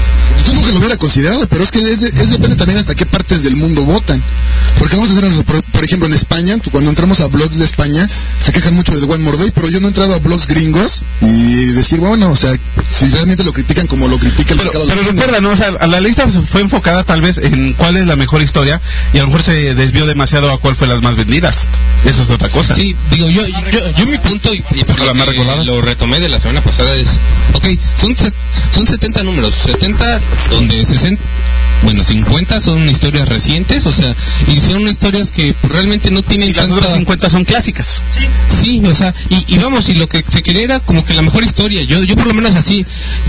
E: Yo nunca lo hubiera considerado, pero es que es, es depende también hasta qué partes del mundo votan. Porque vamos a hacer eso, por, por ejemplo, en España, cuando entramos a blogs de España, se quejan mucho del One More Day, pero yo no he entrado a blogs gringos y decir, bueno, o sea, si realmente lo critican como lo critica el
C: Pero,
E: mercado
C: pero
E: latino.
C: recuerda, ¿no? O sea, a la lista fue enfocada tal vez en cuál es la mejor historia y a lo mejor se desvió demasiado a cuál fue las más vendidas. Eso es otra cosa.
G: Sí, digo, yo yo, yo mi punto, y, y por lo que lo retomé de la semana pasada es, ok, son, set, son setenta números, setenta donde sesenta, bueno, cincuenta son historias recientes, o sea, y son historias que realmente no tienen
C: y las
G: tanta...
C: otras cincuenta son clásicas.
G: Sí, o sea, y, y vamos, y lo que se quería era como que la mejor historia, yo yo por lo menos así...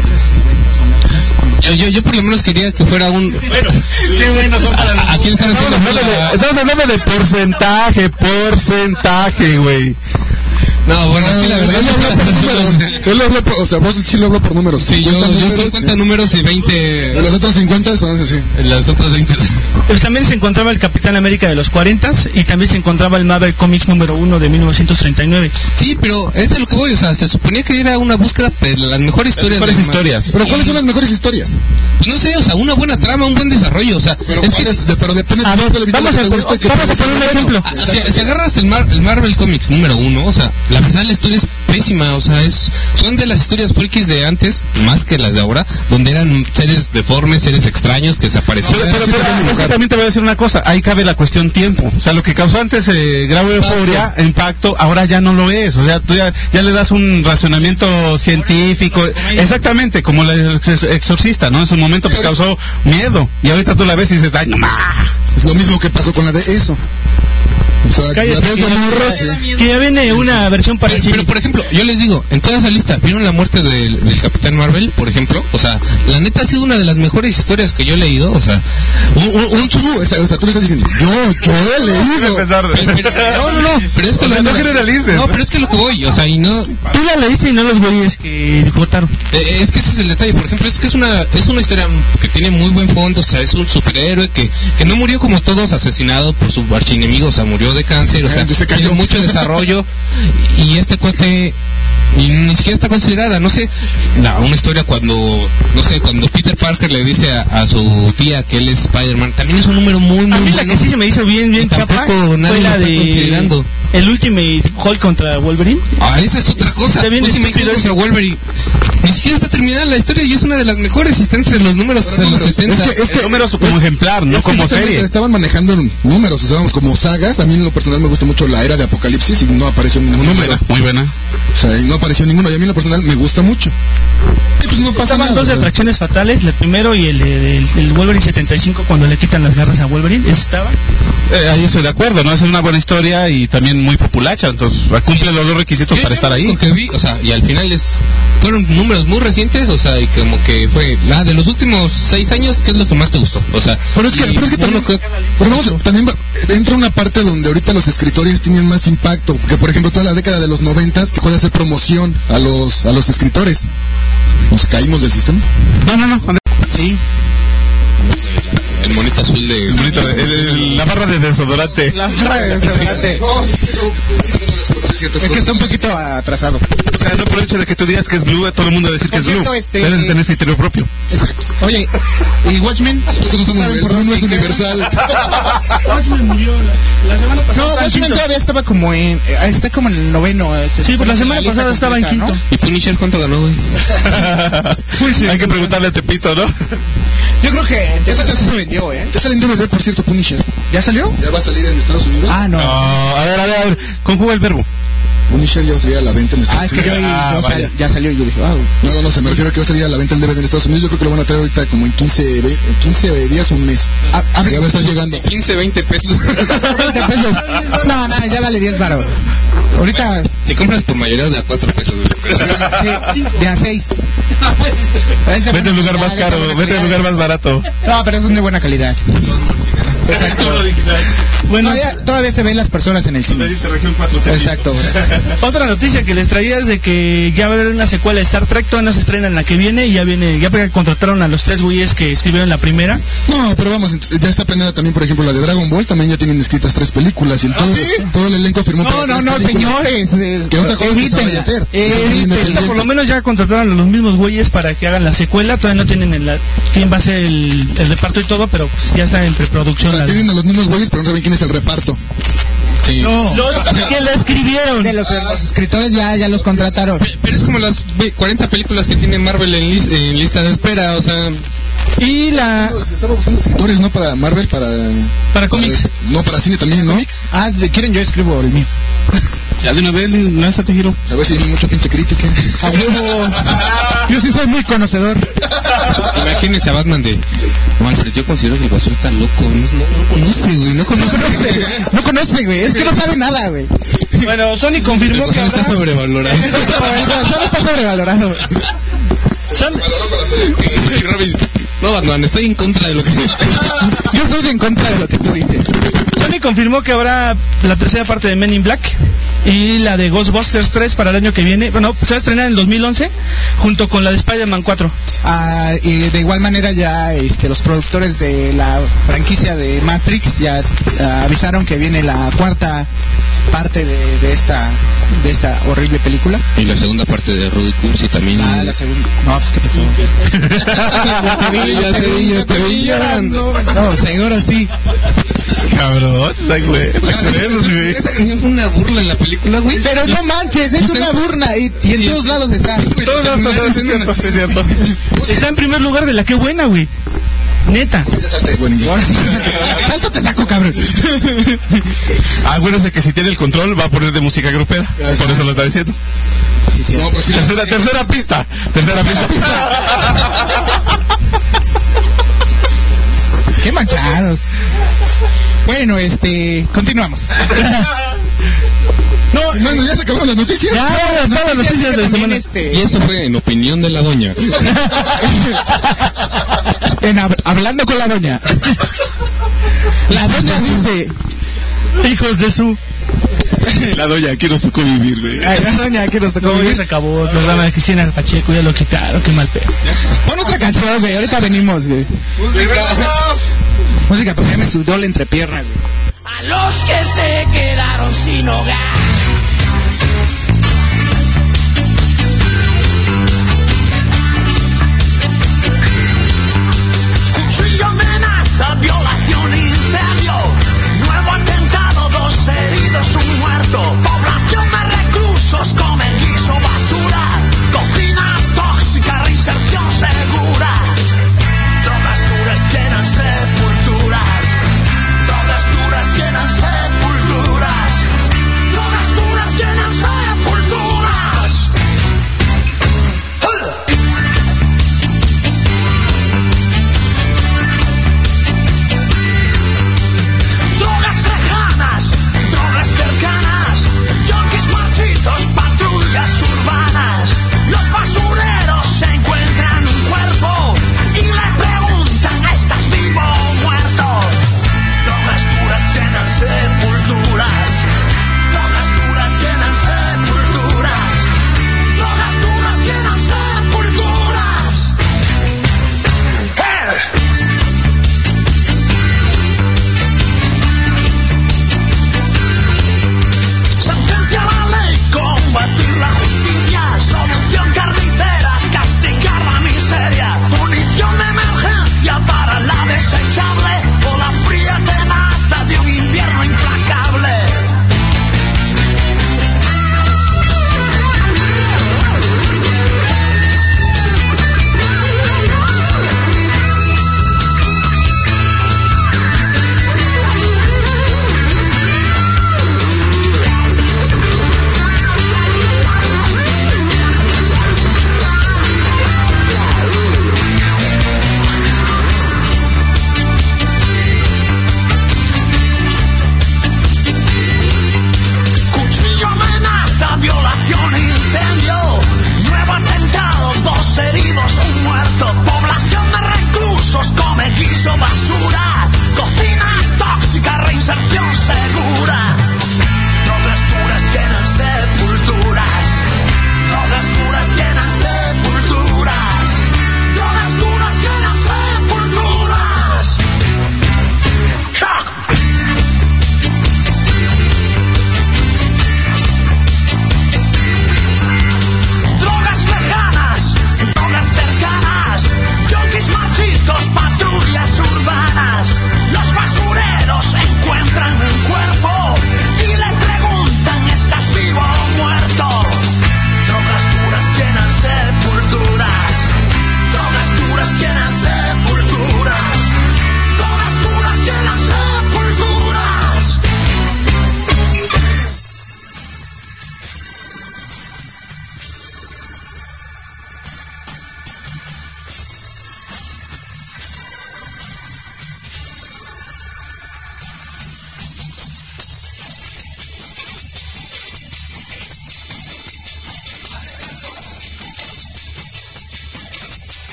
G: Yo, yo, yo por lo menos quería que fuera un...
C: Bueno, qué bueno son para
G: ¿A, a quién están
C: estamos
G: haciendo?
C: hablando, de, estamos hablando de porcentaje, porcentaje, güey.
G: No, bueno, aquí la verdad...
E: Él habla por números. Él habla por, o sea, vos sí lo habla por números.
G: Sí, yo, yo
E: números,
G: cincuenta
E: sí.
G: números y veinte...
E: Y los otros cincuenta son así.
G: Las otras veinte...
D: Pues también se encontraba el Capitán América de los cuarenta y también se encontraba el Marvel Comics número uno de mil novecientos treinta y nueve.
G: Sí, pero es a lo que voy, o sea, se suponía que era una búsqueda de las mejores historias.
C: Las mejores
G: de
C: historias.
E: Pero ¿cuáles son las mejores historias?
G: Pues no sé, o sea, una buena trama, un buen desarrollo, o sea,
E: Pero,
G: es que...
E: ¿cuáles? De- pero depende
D: A
E: de
D: ver,
E: punto de vista
D: vamos
E: de
D: a,
E: lo que te gusta, que
D: vamos a
E: te
D: poner un
E: gusta.
D: ejemplo.
G: Si, si agarras el, Mar, el Marvel Comics número uno, o sea, la verdad la historia es pésima, o sea, es son de las historias frikis de antes, más que las de ahora, donde eran seres deformes, seres extraños que se aparecían.
C: Pero, pero, pero, es que también te voy a decir una cosa, ahí cabe la cuestión tiempo. O sea, lo que causó antes eh, grado de euforia, impacto, ahora ya no lo es. O sea, tú ya, ya le das un razonamiento científico. Exactamente, como el ex- exorcista, ¿no? En su momento pues causó miedo. Y ahorita tú la ves y dices, ay, no más.
E: Es lo mismo que pasó con la de eso. O sea,
D: Cállate,
E: la ves
D: que
E: de
D: ya-
E: morro, sí.
D: Que ya viene una versión
G: Pero,
D: parecida.
G: pero, por ejemplo, yo les digo, en toda esa lista, ¿vieron la muerte del, del Capitán Marvel, por ejemplo? O sea, la neta ha sido una de las mejores historias que yo he leído, o sea...
E: Un, un, un tú, o sea, o sea, tú le estás diciendo, yo, yo he leído.
G: Pero- pero- no, no, no, pero es que
C: O sea,
G: lo-
C: no generalices.
G: No, pero es que lo que voy, o sea, y no...
D: Tú la leíste y no los güeyes que votaron.
G: Eh, es que ese es el detalle, por ejemplo, es que es una es una historia que tiene muy buen fondo, o sea, es un superhéroe que, que no murió como todos asesinado por su archienemigo, o sea, murió de cáncer, o sea,
E: Ah, se cayó.
G: tiene mucho desarrollo, y este cuate y ni siquiera está considerada, no sé, la, una historia cuando, no sé, cuando Peter Parker le dice a, a su tía que él es Spider-Man, también es un número muy, muy
D: A mí la
G: bueno.
D: que sí se me hizo bien, bien
G: Y tampoco
D: chapa
G: nadie
D: fue
G: lo
D: la
G: está
D: de
G: considerando.
D: el Ultimate Hulk contra Wolverine.
G: Ah, esa es otra cosa.
D: Está bien
G: Ultimate
D: estúpido
G: Hulk contra Wolverine. Ni siquiera está terminada la historia y es una de las mejores y está entre los números de los
E: números.
G: setenta.
E: Es que, es que,
C: números como ejemplar, no
E: es que
C: como
E: justamente
C: serie.
E: estaban manejando números, o sea, vamos, como sagas. A mí en lo personal me gusta mucho la era de Apocalipsis y no apareció ningún
C: Muy
E: número.
C: buena, muy buena.
E: O sea, y no apareció ninguno, y a mí en lo personal me gusta mucho. Y pues no pasa
D: Estaban
E: nada.
D: dos
E: o
D: de
E: sea.
D: atracciones fatales, el primero y el, de- el, el Wolverine setenta y cinco cuando le quitan las garras a Wolverine, ese estaba.
C: Eh, ahí estoy de acuerdo, ¿no? Es una buena historia y también muy populacha, entonces cumple los dos requisitos
G: Yo-
C: para
G: yo
C: estar
G: lo
C: ahí.
G: único que vi, o sea, y al final es fueron números muy recientes, o sea, y como que fue, ah, de los últimos seis años, ¿qué es lo que más te gustó? O sea,
E: Pero es que,
G: y
E: pero es que también,
G: uno que-
E: pero vamos, también va- entra una parte donde ahorita los escritores tienen más impacto, que por ejemplo toda la década de los noventas que puede hacer promoción a los a los escritores. Nos caímos del sistema.
C: No, no, no.
F: Sí.
G: el monito azul de...
C: El bonito, el- el- la barra de desodorante.
F: La barra de desodorante.
E: No, es que yo- ciertas
F: Es que
E: cosas.
F: está un poquito atrasado.
C: O sea, no por el hecho de que tú digas que es Blue, todo el mundo va a decir que
F: Por
C: es Blue.
F: cierto, este-
C: Debes de tener criterio propio.
F: Exacto. Oye, ¿y Watchmen?
E: Nosotros no somos-
F: ¿Saben
E: el
F: por
E: Blue no
F: dónde
E: es
F: queda?
E: universal.
D: Watchmen murió la, la semana pasada.
F: No,
D: estaba en
F: Watchmen
D: quinto.
F: todavía estaba como en... eh, Está como en el noveno. eh, se
D: Sí,
F: supone
D: pues la
F: que
D: semana
F: lista
D: pasada estaba en
F: completa,
D: quinto.
F: ¿no?
G: ¿Y Punisher cuánto ganó, güey?
C: Hay que preguntarle a Tepito, ¿no?
F: Yo creo que ya se, se vendió, ¿eh?
E: Ya sale en D V D, por cierto, Punisher.
F: ¿Ya salió?
E: Ya va a salir en Estados Unidos.
F: Ah, no.
C: No, a ver, a ver, a ver. Conjuga el verbo.
E: Punisher ya va a salir a la venta en
F: Ah,
E: Estados
F: es que yo,
E: Unidos.
C: Ah,
F: yo
C: vaya.
F: sal- ya salió y yo dije, wow.
E: No, no, no, se me refiero a que va a salir a la venta el D V D en Estados Unidos. Yo creo que lo van a traer ahorita como en quince, ve- quince días o un mes.
F: A, a ver,
E: Ya va a estar llegando.
G: quince, veinte pesos.
F: veinte pesos. No, no, ya vale diez baros. Ahorita,
G: Si compras por mayoría de a cuatro pesos, güey.
F: sí, de a seis.
C: Vete al lugar más caro, vete al lugar más barato.
F: No, pero es de buena calidad. Exacto.
D: Bueno,
F: Todavía, todavía se ven las personas en el cine.
C: región cuatro.
F: Exacto.
D: otra noticia que les traía es de que ya va a haber una secuela de Star Trek, todavía no se estrena en la que viene y ya viene, ya contrataron a los tres güeyes que escribieron la primera.
E: No, pero vamos, ent- ya está planeada también, por ejemplo, la de Dragon Ball. También ya tienen escritas tres películas. Y en todo, todo el elenco firmó
F: No,
E: para
F: no,
E: tres
F: no,
E: películas.
F: señores. eh,
E: Que otra cosa que se vaya a
F: evítenla,
E: hacer.
F: evítenla.
D: Esta por lo menos ya contrataron a los mismos güeyes para que hagan la secuela, todavía no tienen en la, quién va a ser el, el reparto y todo, pero pues ya está en
E: O
D: preproducción.
E: sea,
D: la-
E: tienen a los mismos güeyes, pero no saben quién es el reparto.
G: Sí.
F: No.
D: Los que la escribieron.
F: De los, los escritores ya, ya los contrataron.
G: Pero es como las ve- cuarenta películas que tiene Marvel en, lis- en lista de espera, o sea...
D: Y la...
E: Se estaba buscando escritores, ¿no? Para Marvel, para...
D: Para cómics.
E: No, para cine también, ¿no?
F: Ah, si quieren yo escribo el mío.
C: Ya de una vez, lánzate, Giro.
E: A ver si hay mucha pinche crítica.
F: A huevo. Yo sí soy muy conocedor.
G: Imagínense a Batman de... No, Alfred, yo considero que el Guasón está loco. No, no, no conoce, güey, no conoce.
F: No conoce, güey. Es que no sabe nada, güey.
D: Bueno, Sony
G: El
D: confirmó que
G: Guasón está
D: habrá...
G: sobrevalorado.
F: Solo está sobrevalorado.
D: Son-
G: Y Robin, no, Batman, estoy en contra de lo que...
F: Yo soy en contra de lo que tú dices.
D: Sony confirmó que habrá la tercera parte de Men in Black y la de Ghostbusters tres para el año que viene. Bueno, se va a estrenar en el dos mil once junto con la de Spider-Man cuatro.
F: Ah, y de igual manera ya este, los productores de la franquicia de Matrix ya ah, avisaron que viene la cuarta parte de, de esta de esta horrible película.
G: Y la segunda parte de Rudy Cursi también...
F: Ah, la segunda. No, pues qué pasó.
G: Te vi, ya te vi, yo te vi llorando.
F: No, seguro sí.
C: Cabrón, ay, güey.
G: Esa canción fue una burla en la película, güey.
F: Pero no manches, es una burla y, y en todos lados está.
C: Todos los todos, sí, es cierto, sí, es cierto.
D: Está en primer lugar de la que buena, güey. Neta.
E: Ya salte, güey.
F: Ahora sí, salto te saco, cabrón.
C: Acuérdense que si tiene el control va a poner de música grupera. Por eso lo está diciendo.
F: Sí, sí.
E: No, pero sí,
C: Tercera, tercera pista. Tercera pista.
F: Qué manchados. Bueno, este, continuamos.
E: No, bueno, ya se acabaron las noticias.
D: Ya, todas las noticias de la
F: también,
D: semana.
F: este,
G: Y esto fue en opinión de la doña.
F: en hab- hablando con la doña. La doña dice,
D: Hijos de su...
C: La doña, aquí nos tocó vivir, güey.
F: ay, la doña aquí nos tocó
D: No, ya
F: vivir.
D: se acabó el programa de Cristina Pacheco, ya lo quitaron, qué mal pedo.
F: Pon otra canción, güey, ahorita venimos, güey. Música, porque ya me sudó la entrepierna, güey.
J: A los que se quedaron sin hogar. Cuchillo, amenaza, violación, incendio. Nuevo atentado, dos heridos, un muerto. Población de reclusos, comen guiso, basura. Cocina tóxica, reinserción segura. Drogas duras llenan sepulturas. Drogas duras llenan sepulturas. Drogas duras.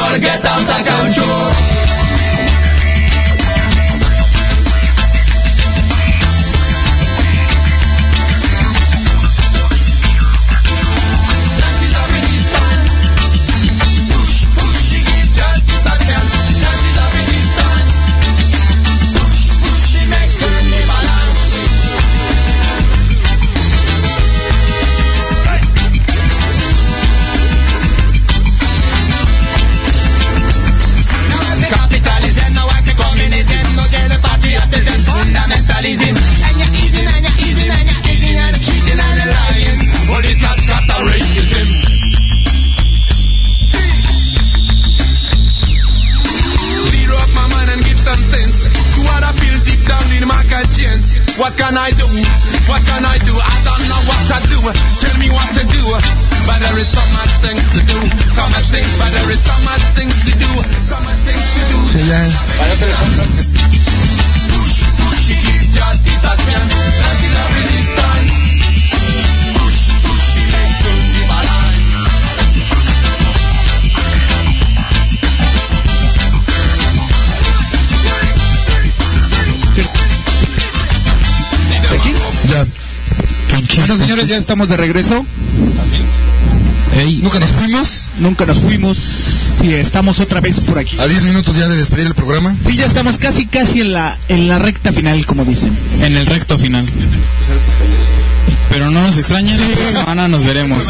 B: Well, get out of control.
K: What can I do? What can I do? I don't know what to do. Tell me what to do. But there is so much things to do. So much things, but there is so much things to do. So much things to do.
E: Sí, ya.
K: Push, push, give justice a chance. Until the resistance. Push, push, make things be balanced.
E: Ya.
F: Bueno, señores, ya estamos de regreso.
E: Ey, ¿nunca nos fuimos?
F: Nunca nos fuimos y estamos otra vez por aquí.
E: A diez minutos ya de despedir el programa.
F: Sí, ya estamos casi, casi en la en la recta final, como dicen.
H: En el recto final. Pero no nos extrañen, esta semana nos veremos.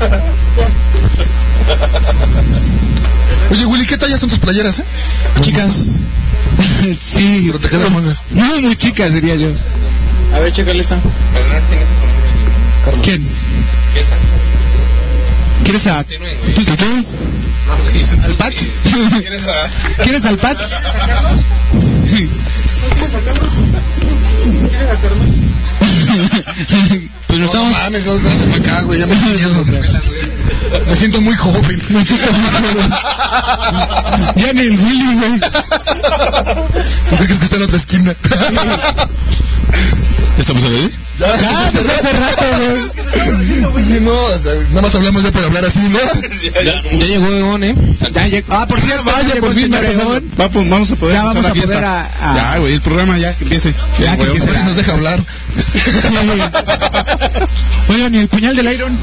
E: Oye, Willy, ¿qué tallas son tus playeras, eh?
F: Chicas. Sí.
E: Pero te quedan mangas.
F: No, muy chicas, diría yo.
H: A ver, chécale esta.
F: ¿Quién? ¿Quieres a... ¿Tú, tú, tú? ¿Al Pats? ¿Quieres al Pats?
E: Pues no estamos... No mames, no, no, para acá, güey, ya me siento miedo. Me siento muy joven. Me siento muy joven.
F: Ya ni el Willy, güey.
E: ¿Sabes que está en otra esquina?
C: ¿Estamos ahí?
E: Ya,
F: Ya, pues hace rato, güey.
E: Sí, no, o sea, nada más hablamos ya para hablar así, ¿no?
G: Ya, ya llegó Egon, ¿eh?
F: Ya llegó. Ah, por cierto,
C: Vaya, por fin, vamos, vamos a poder
F: ya vamos
C: empezar
F: a
C: la fiesta.
F: poder a, a...
C: Ya, güey, el programa ya que empiece.
F: Ya que
C: güey,
F: empiece.
E: Nos deja hablar.
F: Oigan, ¿y el puñal del Iron?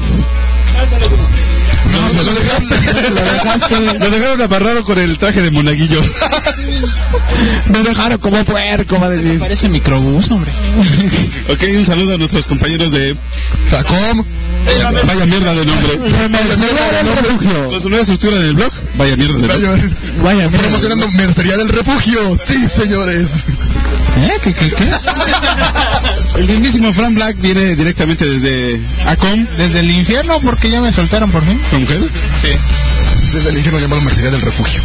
C: No, no, lo, dejaron, lo dejaron amarrado con el traje de monaguillo.
F: Me dejaron como puerco, va a decir.
H: Parece microbús, hombre.
C: Ok, un saludo a nuestros compañeros de
E: Jacom.
C: Vaya, vaya mierda de nombre. Con su nueva estructura del blog. Vaya mierda de
E: Vaya,
C: nombre.
F: Vaya, mira.
E: promocionando Mercería del Refugio. Sí, señores.
F: ¿Eh? ¿Qué, qué, qué?
C: El mismísimo Fran Black viene directamente desde Acom.
F: Desde el infierno, porque ya me soltaron por fin.
C: ¿Con mujer?
G: Sí.
E: Desde el infierno llamado Mercería del Refugio.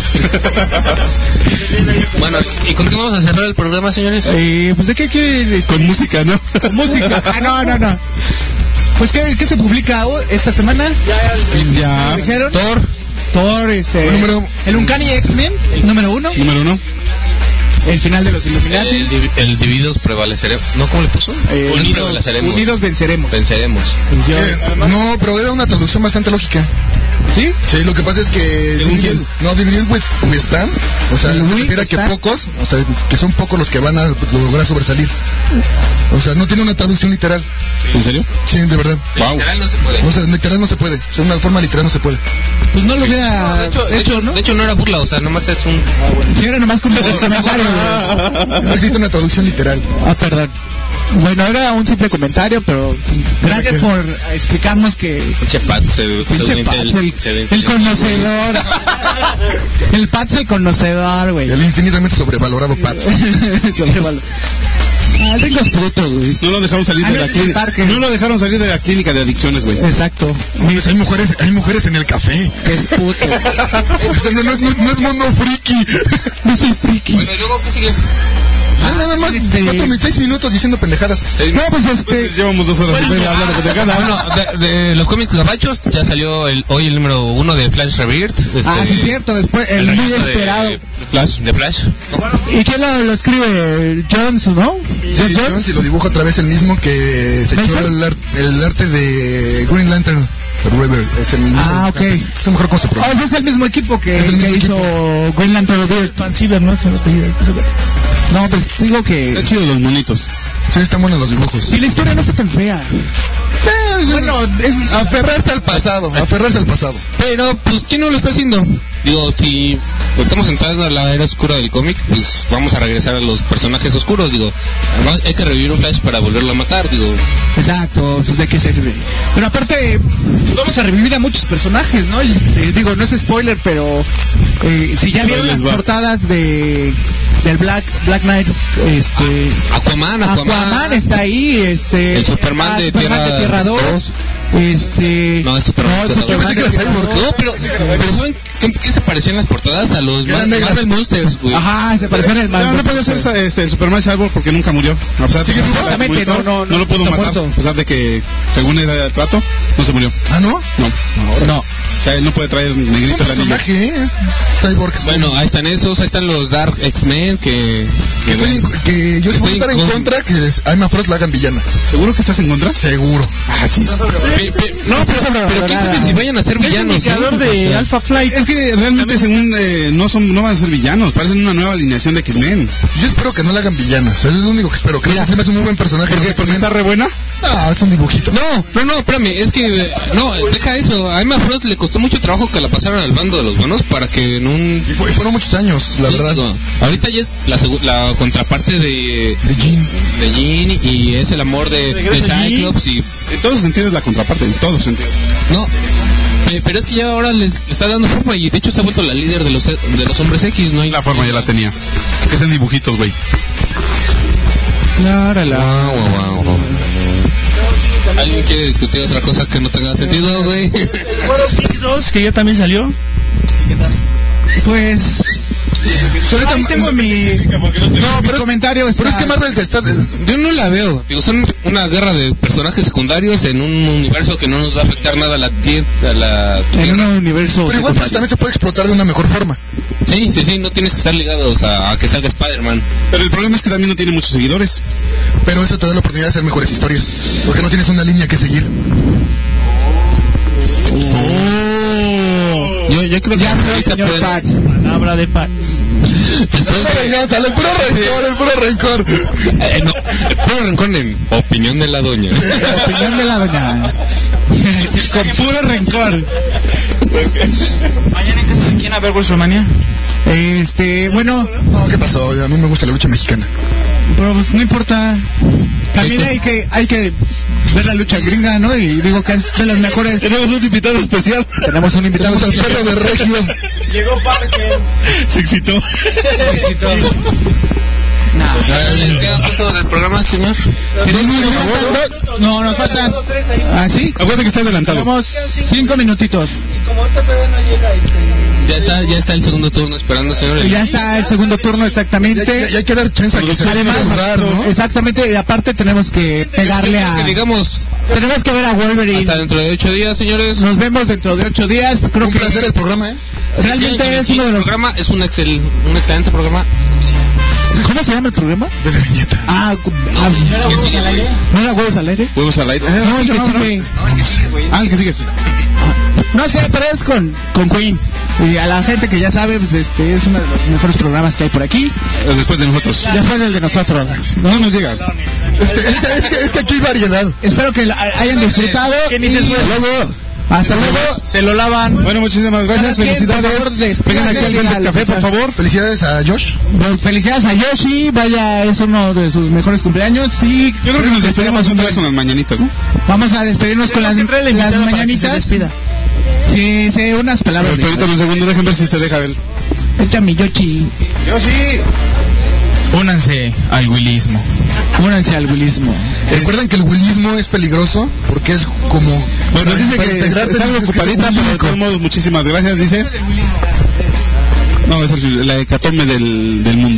G: Bueno, ¿y con qué vamos a cerrar el programa, señores?
F: Eh, pues de qué quieres.
C: Con música, ¿no?
F: Música. Ah, no, no, no. Pues ¿qué, qué se publica hoy, esta semana?
C: Ya.
F: ¿Me dijeron?
C: Thor.
F: Thor, este.
E: El número-
F: El Uncanny X-Men, el número uno.
C: Número uno.
F: El final de los Illuminati.
G: El, divi- el divididos prevaleceremos. ¿No? ¿Cómo le puso?
F: Eh,
G: Unidos
F: unidos,
G: prevaleceremos.
F: unidos venceremos.
G: Venceremos.
F: Yo-
E: Eh, no, pero era una traducción bastante lógica.
F: ¿Sí?
E: Sí, lo que pasa es que
C: ¿Según
E: divididos-
C: quién?
E: no divididos with, with stand, o sea,
F: Sí,
E: se
F: with
E: refiere a que
F: stand.
E: pocos, o sea, que son pocos los que van a lograr sobresalir. O sea, no tiene una traducción literal.
C: ¿En serio?
E: Sí, de verdad.
C: Wow.
G: Literal no se puede.
E: O sea, literal no se puede. O sea, una forma literal no se puede.
F: Pues no lo hubiera
G: De hecho, de, hecho,
F: ¿no?
G: de hecho no era burla, o sea, nomás es un...
F: Si era nomás como un comentario. güey.
E: No existe una traducción literal.
F: Ah, perdón. Bueno, era un simple comentario, pero gracias por explicarnos que
G: Pinche Pat, se,
F: pinche Pats, el, el conocedor. El Pats el conocedor, güey.
E: El infinitamente sobrevalorado Pat.
F: Sobreval- Ah, tengo fruto, güey.
C: No lo dejaron salir
F: Ah,
C: de
F: no
C: la
F: es
C: clínica.
F: el parque.
C: No lo dejaron salir de la clínica de adicciones, güey.
F: Exacto.
E: Pues hay mujeres, hay mujeres en el café.
F: Que es puto.
E: O sea, no, no, es- no, no es mono friki.
F: No soy friki.
G: Bueno, ¿y luego qué sigue?
E: Ah, nada más
F: Este-
E: cuatro, seis minutos diciendo pendejadas.
F: No, pues este.
C: Pues llevamos dos horas y media hablando de cada
G: Bueno, de, de los cómics gabachos ya salió el, hoy el número uno de Flash Rebirth. Este,
F: Ah, sí, cierto. Después, el, muy
G: regreso de-
F: esperado.
G: De Flash. De Flash.
F: ¿Y quién lo, lo escribe? Jones, ¿no?
E: Sí, Jones, y lo dibuja otra vez el mismo que se echó el, ar- el arte de Green Lantern River. Es el
F: Ah, ok.
E: Es el mejor concepto.
F: Oh, es el mismo equipo que,
E: Es el
F: que
E: mismo
F: hizo Greenland Beard.
D: Fanciber, ¿no? Se lo apellida.
F: No, pues digo que...
C: Está chido los monitos.
E: Sí, están buenos los dibujos.
F: Y la historia no está tan fea.
E: Eh, bueno, es aferrarse al pasado, aferrarse al pasado.
G: Pero, pues, ¿quién no lo está haciendo? Digo, si estamos entrando a la era oscura del cómic, pues vamos a regresar a los personajes oscuros. Digo, además hay que revivir un Flash para volverlo a matar. Digo,
F: Exacto, pues de qué sirve. Pero aparte, vamos a revivir a muchos personajes, ¿no? Y, eh, digo, no es spoiler, pero eh, si ya
C: Pero
F: vieron
C: les
F: las
C: va.
F: portadas de del Black Black Knight, este
G: Aquaman, Aquaman,
F: Aquaman está ahí, este
G: El Superman
F: ah,
G: de
F: Superman
G: Tierra
F: de Tierra dos, este
G: No, es Superman.
F: no, es
G: de
F: Superman de
G: Tierra
F: Tierra
G: dos.
F: dos.
G: No, pero, pero ¿saben qué, qué se parecían las portadas? A los Mar- Marvel Monsters, güey.
F: Ajá, se parecen el
C: No, no puede ser este, el Superman Cyborg porque nunca murió. A pesar de que
F: exactamente,
C: murió,
F: no, no,
C: no lo pudo
F: está
C: matar.
F: muerto.
C: A pesar de que, según era el trato, no se murió.
E: ¿Ah, no?
C: No.
F: No.
C: O sea, él no puede traer negrito
E: Es
C: el
E: un
C: anillo.
E: personaje, ¿eh? Cyborg. es
G: Bueno, ahí están esos, ahí están los Dark X-Men que...
E: Que, estoy en- que yo sí voy a estar en
G: Estoy en
E: contra que les- a Emma Frost la hagan villana.
C: ¿Seguro que estás en contra?
E: Seguro.
C: Ah, chis.
G: Pe- pe- No, pero, pero quién sabe si vayan a ser
D: Es
G: villanos.
D: indicador
G: ¿eh?
D: de
G: O sea,
D: Alpha Flight.
C: Es que realmente según eh, no son no van a ser villanos, parecen una nueva alineación de X-Men.
E: Yo espero que no la hagan villana. O sea, es lo único que espero. Creo que se me hace un muy buen personaje.
C: ¿Por qué? ¿Porque está re buena?
E: No, es un dibujito.
G: No, no, no, espérame, es que, eh, no, deja eso, a Emma Frost le costó mucho trabajo que la pasaran al bando de los buenos para que en un...
E: Y, fue- y fueron muchos años, la
G: Sí,
E: verdad.
G: digo, ahorita ya es la, segu- la contraparte de...
E: De Jean.
G: De Jean y es el amor de, de
D: Regresa Jean.
G: Cyclops y...
C: En todos sentidos la contraparte, en todos sentidos.
G: No, pe- pero es que ya ahora les está dando forma y de hecho se ha vuelto la líder de los, de los hombres X, ¿no? Hay
C: La forma ya la tenía. Que sean dibujitos, güey.
F: Claro, la...
G: Guau, guau, guau. ¿Alguien quiere discutir otra cosa que no tenga sentido, güey?
D: X dos, que ya también salió.
F: Pues ahorita tengo mi no, pero comentario
E: Pero es que Marvel te está...
G: Yo no la veo. Digo, son una guerra de personajes secundarios en un universo que no nos va a afectar nada a la tierra. A la
F: en un universo
E: Pero igual pues, también se puede explotar de una mejor forma.
G: Sí, sí, sí, no tienes que estar ligados a, a que salga Spider-Man.
C: Pero el problema es que también no tiene muchos seguidores.
E: Pero eso te da la oportunidad de hacer mejores historias. Porque no tienes una línea que seguir.
G: Yo, yo creo que
F: ya no,
G: ahorita
F: señor
G: pueden-
F: Pax.
D: Palabra de paz.
G: después de-
E: Venganza, el puro rencor, el puro rencor.
G: eh, no, puro rencor en opinión de la doña.
F: Opinión de la doña. Con puro rencor.
H: Mañana en casa de quién a ver WrestleMania.
F: Este, bueno,
E: No, ¿qué pasó? A mí me gusta la lucha mexicana.
F: pero pues no importa. También hay que hay que ver la lucha gringa, ¿no? Y digo que es de las mejores.
C: Tenemos un invitado especial.
F: Tenemos un invitado.
E: Tenemos al perro de Regio.
H: Llegó Parker.
C: Se excitó.
G: ¿Les queda justo del programa, señor?
F: No, nos faltan. ¿Ah, sí?
C: Acuérdate que está adelantado.
F: Tenemos cinco minutitos.
H: Como ahorita todavía no llega este...
G: Ya está, ya está el segundo turno esperando, señor.
F: Ya está el segundo turno
E: Y hay,
F: exactamente.
E: y hay que dar chance a que se
F: Además,
E: mejorar, ¿no?
F: exactamente, y aparte tenemos que pegarle
G: Yo creo
F: a...
G: que digamos,
F: Tenemos que ver a Wolverine.
G: hasta dentro de ocho días, señores.
F: Nos vemos dentro de ocho días. Creo
E: Un
F: que
E: placer el programa, ¿eh?
F: realmente
G: Sí,
F: es
G: sí,
F: uno de
G: el
F: los...
G: programa es un, excel, un excelente programa.
F: ¿Cómo se llama el programa?
E: Desde viñeta.
F: Ah, cu- ah,
G: ¿Quién sigue, güey?
F: ¿no era Huevos al Aire?
C: Huevos al aire.
F: No, el que
C: no, no.
F: sigue.
C: Ah, el que sigue.
F: No sé, pero es con, con Queen. Y a la gente que ya sabe, pues, este es uno de los mejores programas que hay por aquí.
C: Después de nosotros.
F: Después del de nosotros.
C: No nos llega.
E: Este, es, que, es, que, es que aquí hay variedad.
F: Espero que la- hayan disfrutado.
D: ¿Qué
F: y
D: dices, güey?
F: luego, hasta luego.
D: Se lo lavan.
C: Bueno, muchísimas gracias.
F: Cada quien, por
C: Felicidades.
F: favor, despídase
C: Vengan aquí al
F: de
C: Velvet
F: la-
C: Café, por favor.
E: Felicidades a Josh.
F: Bueno, felicidades a Yoshi. Vaya, es uno de sus mejores cumpleaños. Y
C: Yo creo que nos despedimos otra vez con las mañanitas, ¿no?
F: vamos a despedirnos con las,
D: Tenemos que traerle
F: las
D: invitado para que se
F: mañanitas.
D: despida.
F: Sí, sí, unas palabras.
C: Pero permítame un segundo, dejen ver si se deja ver.
F: Echa mi Yoshi.
C: Yo sí.
H: Únanse al willismo.
F: Únanse al willismo.
E: Recuerden que el willismo es peligroso porque es como...
C: Bueno,
E: para-
C: dice
E: para
C: que
E: integrarte
C: está algo
E: tienes que ser
C: ocupadita, pero de
E: único.
C: todos modos, muchísimas gracias, dice. No, es el- la hecatombe del, del mundo.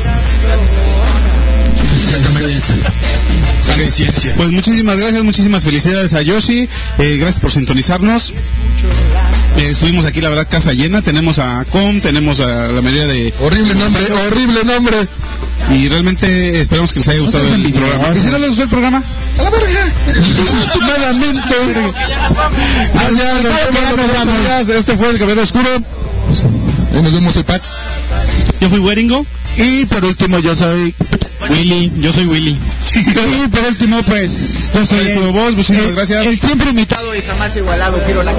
E: Exactamente. Sangre y ciencia.
C: Pues muchísimas gracias, muchísimas felicidades a Yoshi. Eh, gracias por sintonizarnos. Eh, estuvimos aquí, la verdad, casa llena. Tenemos a Com, tenemos a la mayoría de...
E: Horrible nombre, horrible nombre.
C: Y realmente esperamos que les haya gustado
F: No seas
C: el programa.
F: envidioso.
C: ¿Y si no les gustó el programa?
E: A la verga.
C: Últimamente. Gracias, este fue el Caballero Oscuro.
E: Ahí nos vemos el Pats.
D: Yo fui Weringo.
F: Y por último yo soy
G: Willy, yo soy Willy.
F: y por último pues yo soy
C: su voz, muchísimas gracias.
F: el siempre imitado y jamás igualado, quiero la